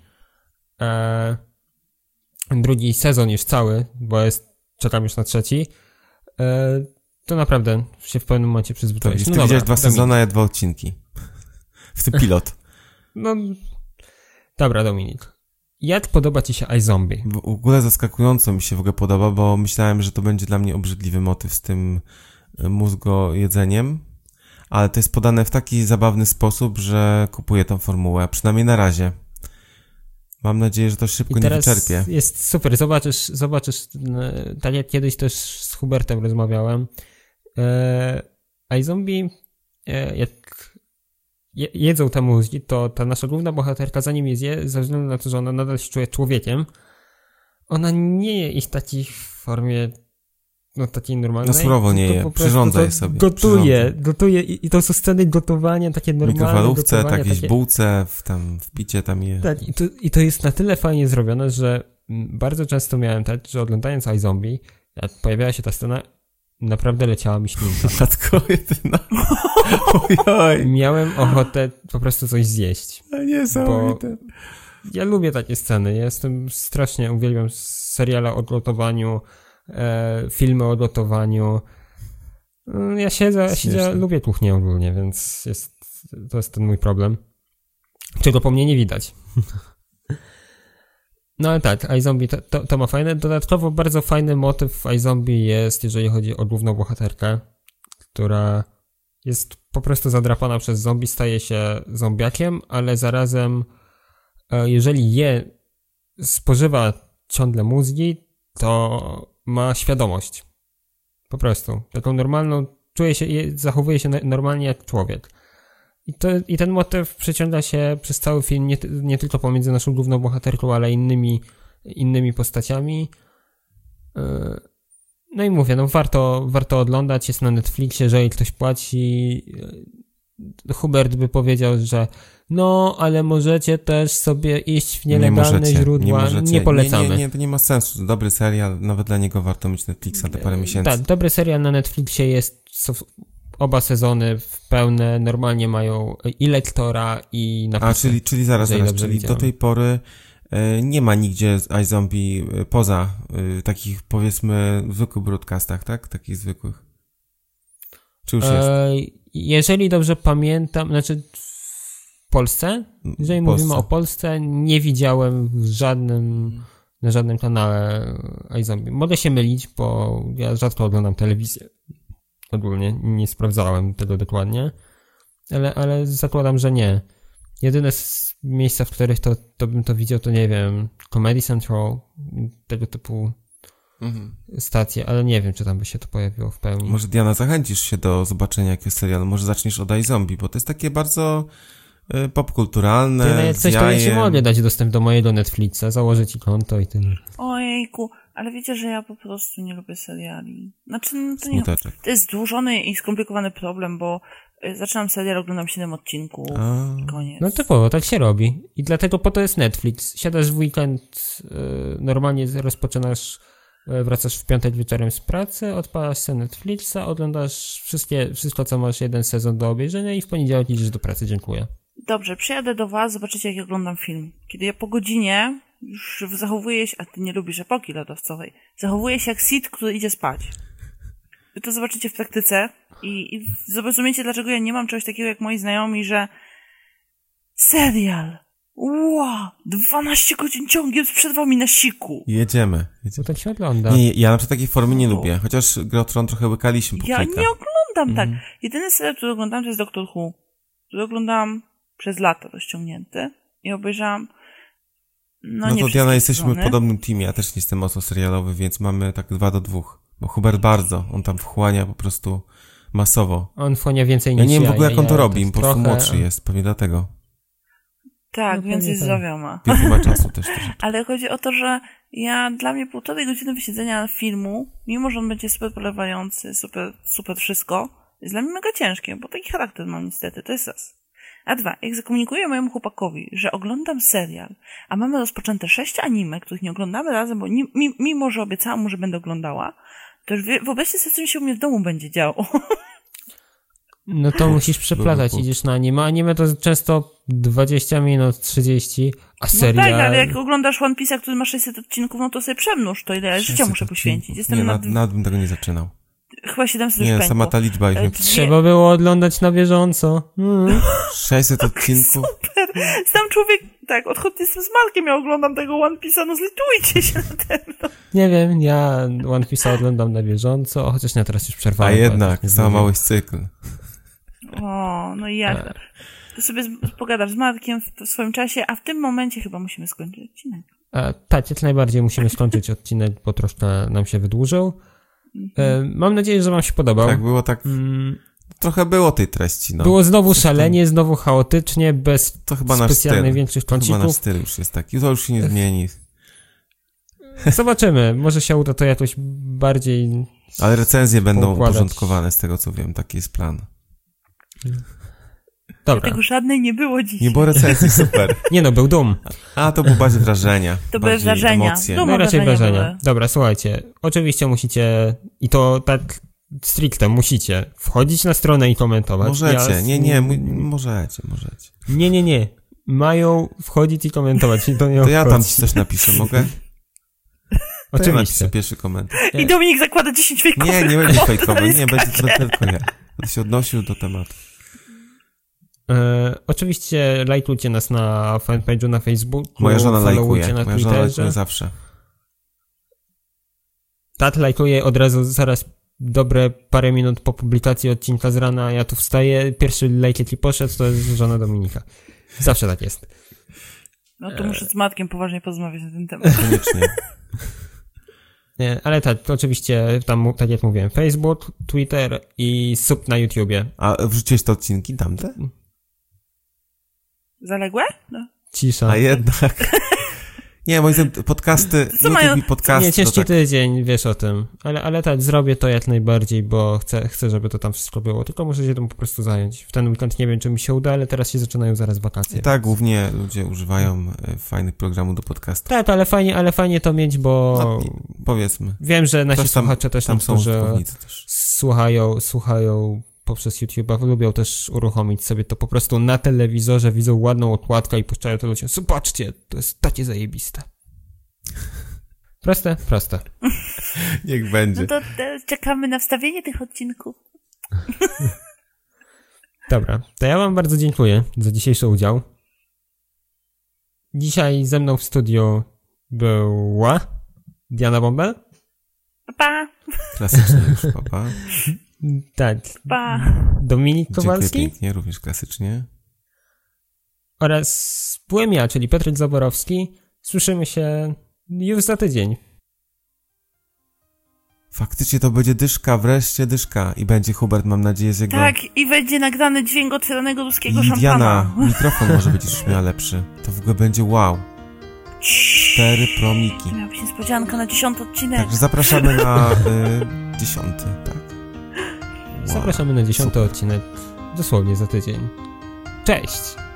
drugi sezon już cały, bo czekam już na trzeci, to naprawdę się w pewnym momencie przyzwyczaiłeś. Ty widziałeś 2 sezony, a 2 odcinki. W tym pilot. No, dobra, Dominik. Jak podoba ci się iZombie? W ogóle zaskakująco mi się w ogóle podoba, bo myślałem, że to będzie dla mnie obrzydliwy motyw z tym mózgojedzeniem, ale to jest podane w taki zabawny sposób, że kupuję tą formułę, przynajmniej na razie. Mam nadzieję, że to szybko nie wyczerpie. Jest super, zobaczysz, tak jak kiedyś też z Hubertem rozmawiałem, iZombie, jak jedzą te mózgi, to ta nasza główna bohaterka, zanim je zje, ze względu na to, że ona nadal się czuje człowiekiem, ona nie je ich takiej w formie takiej normalnej. Na surowo nie je, przyrządza je sobie. Gotuje i to są sceny gotowania, takie normalne mikrofalówce, gotowania. Jakieś bułce, w picie tam je. Tak, i to jest na tyle fajnie zrobione, że bardzo często miałem tak, że oglądając iZombie, jak pojawiała się ta scena, naprawdę leciała mi ślinka. Matko jedyna. Ojoj. Miałem ochotę po prostu coś zjeść. Niesamowite. Ja lubię takie sceny. Ja uwielbiam seriale o gotowaniu, filmy o gotowaniu. Ja siedzę, lubię kuchnię ogólnie, więc to jest ten mój problem. Czego po mnie nie widać. No ale tak, iZombie to ma fajne. Dodatkowo bardzo fajny motyw w iZombie jest, jeżeli chodzi o główną bohaterkę, która jest po prostu zadrapana przez zombie, staje się zombiakiem, ale zarazem jeżeli spożywa ciągle mózgi, to ma świadomość. Po prostu. Taką normalną, zachowuje się normalnie jak człowiek. I ten motyw przeciąga się przez cały film, nie tylko pomiędzy naszą główną bohaterką, ale innymi postaciami. No i mówię, warto oglądać, jest na Netflixie, jeżeli ktoś płaci. Hubert by powiedział, że ale możecie też sobie iść w nielegalne źródła. Nie polecamy. To nie ma sensu. Dobry serial, nawet dla niego warto mieć Netflixa te parę miesięcy. Tak, dobry serial na Netflixie są oba sezony w pełne, normalnie mają i lektora, i napisy. Czyli zaraz, czyli do tej pory nie ma nigdzie iZombie poza takich, powiedzmy, zwykłych broadcastach, tak? Takich zwykłych. Czy już jest? Jeżeli dobrze pamiętam, znaczy w Polsce, jeżeli mówimy o Polsce, nie widziałem na żadnym kanale iZombie. Mogę się mylić, bo ja rzadko oglądam telewizję. Ogólnie nie sprawdzałem tego dokładnie, ale zakładam, że nie. Jedyne miejsca, w których to bym to widział, to nie wiem, Comedy Central, tego typu stacje, ale nie wiem, czy tam by się to pojawiło w pełni. Może Diana, zachęcisz się do zobaczenia jakiegoś serialu, może zaczniesz od iZombie, bo to jest takie bardzo popkulturalne, jak coś, to ja ci mogę dać dostęp do mojego Netflixa, założyć ci konto i tyle. Ojejku, ale wiecie, że ja po prostu nie lubię seriali. Znaczy, to jest złożony i skomplikowany problem, bo zaczynam serial, oglądam 7 odcinków i koniec. No typowo, tak się robi. I dlatego po to jest Netflix. Siadasz w weekend, normalnie wracasz w piątek wieczorem z pracy, odpalasz sobie Netflixa, oglądasz wszystko, co masz jeden sezon do obejrzenia i w poniedziałek idziesz do pracy, dziękuję. Dobrze, przyjadę do was, zobaczycie, jak oglądam film. Kiedy ja po godzinie już zachowuję się, a ty nie lubisz epoki lodowcowej, zachowuję się jak Sid, który idzie spać. Wy to zobaczycie w praktyce i zrozumiecie, dlaczego ja nie mam czegoś takiego jak moi znajomi, że serial, 12 godzin ciągiem z przerwami na siku. Jedziemy. To tak się ogląda. Nie, ja na przykład takiej formy nie lubię, chociaż Grę o Tron trochę łykaliśmy po Ja nie oglądam tak. Jedyny serial, który oglądam, to jest Doctor Who, który oglądam przez lata rozciągnięty i obejrzałam No to Diana, jesteśmy w podobnym teamie, ja też nie jestem mocno serialowy, więc mamy tak 2-2. Bo Hubert bardzo, on tam wchłania po prostu masowo. On wchłania więcej Ja niż nie wiem w ogóle jak on to robi, tak po prostu trochę- młodszy jest, pewnie dlatego. Tak, No, więcej pewnie tak. zdrowia ma. Więcej ma czasu też. Ale chodzi o to, że dla mnie 1,5 godziny wysiedzenia filmu, mimo że on będzie super polewający, super wszystko, jest dla mnie mega ciężkie, bo taki charakter mam niestety, to jest raz. A dwa, jak zakomunikuję mojemu chłopakowi, że oglądam serial, a mamy rozpoczęte 6 anime, których nie oglądamy razem, bo mimo że obiecałam mu, że będę oglądała, to już wyobraźcie sobie, co mi się u mnie w domu będzie działo. No to musisz przeplatać, idziesz na anime. Anime to często 20 minut, 30, a serial... No tak, ale jak oglądasz One Piece'a, który ma 600 odcinków, no to sobie przemnóż to, ile ja życia muszę poświęcić. Jestem Nie, nawet bym tego nie zaczynał. chyba 700 już Nie, pękło. sama ta liczba już mnie... Trzeba było oglądać na bieżąco. 600 odcinków? Tam człowiek, tak, odchodnie jestem z Markiem, ja oglądam tego One Piece'a, no zlitujcie się na ten. Nie wiem, ja One Piece'a oglądam na bieżąco, chociaż nie, teraz już A przerwałem. jednak, nie załamałeś cykl. O, no i jak? To sobie pogadasz z Markiem w swoim czasie, a w tym momencie chyba musimy skończyć odcinek. Tak, jak najbardziej musimy skończyć odcinek, bo troszkę nam się wydłużył. Mam nadzieję, że wam się podobał. Tak, było tak... Trochę było tej treści, no. Było znowu szalenie, znowu chaotycznie, bez To chyba nasz specjalnych styl. większych To chyba nasz kącików. styl już jest taki. To już się nie zmieni. Zobaczymy, może się uda to jakoś bardziej... Ale recenzje będą poukładać. uporządkowane, z tego co wiem. Taki jest plan. Dobra, Tego żadnej nie było dziś. Nie było recenzji, super. nie no, był Doom. A, to były bardziej wrażenia. To były bardziej wrażenia. Emocje. Duma. No raczej wrażenia wrażenia. były. Dobra, słuchajcie, oczywiście musicie, i to tak stricte musicie, wchodzić na stronę i komentować. Możecie, nie, możecie. Nie. Mają wchodzić i komentować. I to nie To ja tam obchodzi. ci coś napiszę, mogę? To ja Oczywiście. napiszę pierwszy komentarz. I Dominik zakłada 10 fejkowych. Nie będzie kont, fejkowy, to jest nie, będzie tylko ja. Będę się odnosił do tematu. Oczywiście lajkujcie nas na fanpage'u na Facebooku. Moja żona followujcie lajkuje. na Moja żona Twitterze. lajkuje zawsze. Tat lajkuje od razu, zaraz dobre parę minut po publikacji odcinka z rana. Ja tu wstaję, pierwszy lajk jaki poszedł, to jest żona Dominika. Zawsze tak jest. No to muszę z Matkiem poważnie porozmawiać na ten temat. Koniecznie. Nie, ale tak, to oczywiście tam, tak jak mówiłem, Facebook, Twitter i sub na YouTubie. A wrzuciłeś te odcinki tamte? Zaległe? No. Cisza. A jednak. Nie, moim zdaniem podcasty, Co YouTube mają- i podcasty Nie, ciężki to tak... tydzień, wiesz o tym. Ale tak, zrobię to jak najbardziej, bo chcę, żeby to tam wszystko było. Tylko muszę się tym po prostu zająć. W ten weekend nie wiem, czy mi się uda, ale teraz się zaczynają zaraz wakacje. I tak głównie ludzie używają fajnych programów do podcastu. Tak, ale fajnie to mieć, bo No, powiedzmy. wiem, że nasi Coś tam- słuchacze też Tam są niektórzy użytkownicy też. słuchają poprzez YouTube'a, lubią też uruchomić sobie to po prostu na telewizorze, widzą ładną okładkę i puszczają to ludziom. Zobaczcie, to jest takie zajebiste. Proste? Proste. Niech będzie. No to czekamy na wstawienie tych odcinków. Dobra, to ja wam bardzo dziękuję za dzisiejszy udział. Dzisiaj ze mną w studiu była Diana Bąbel. Pa! Klasycznie już, papa. Tak, Pa! Dominik Dziękuję Kowalski pięknie, również klasycznie. oraz byłem ja, czyli Patryk Zaborowski. Słyszymy się już za tydzień. Faktycznie to będzie dyszka, wreszcie dyszka. I będzie Hubert, mam nadzieję, z jego... Tak, i będzie nagrany dźwięk otwieranego ruskiego I szampana. Diana, mikrofon może być już miała lepszy. To w ogóle będzie wow. 4 promiki. To miała być niespodzianka na 10 odcinek. Także zapraszamy na 10, tak? Wow. Zapraszamy na 10 Super. odcinek, dosłownie za tydzień. Cześć!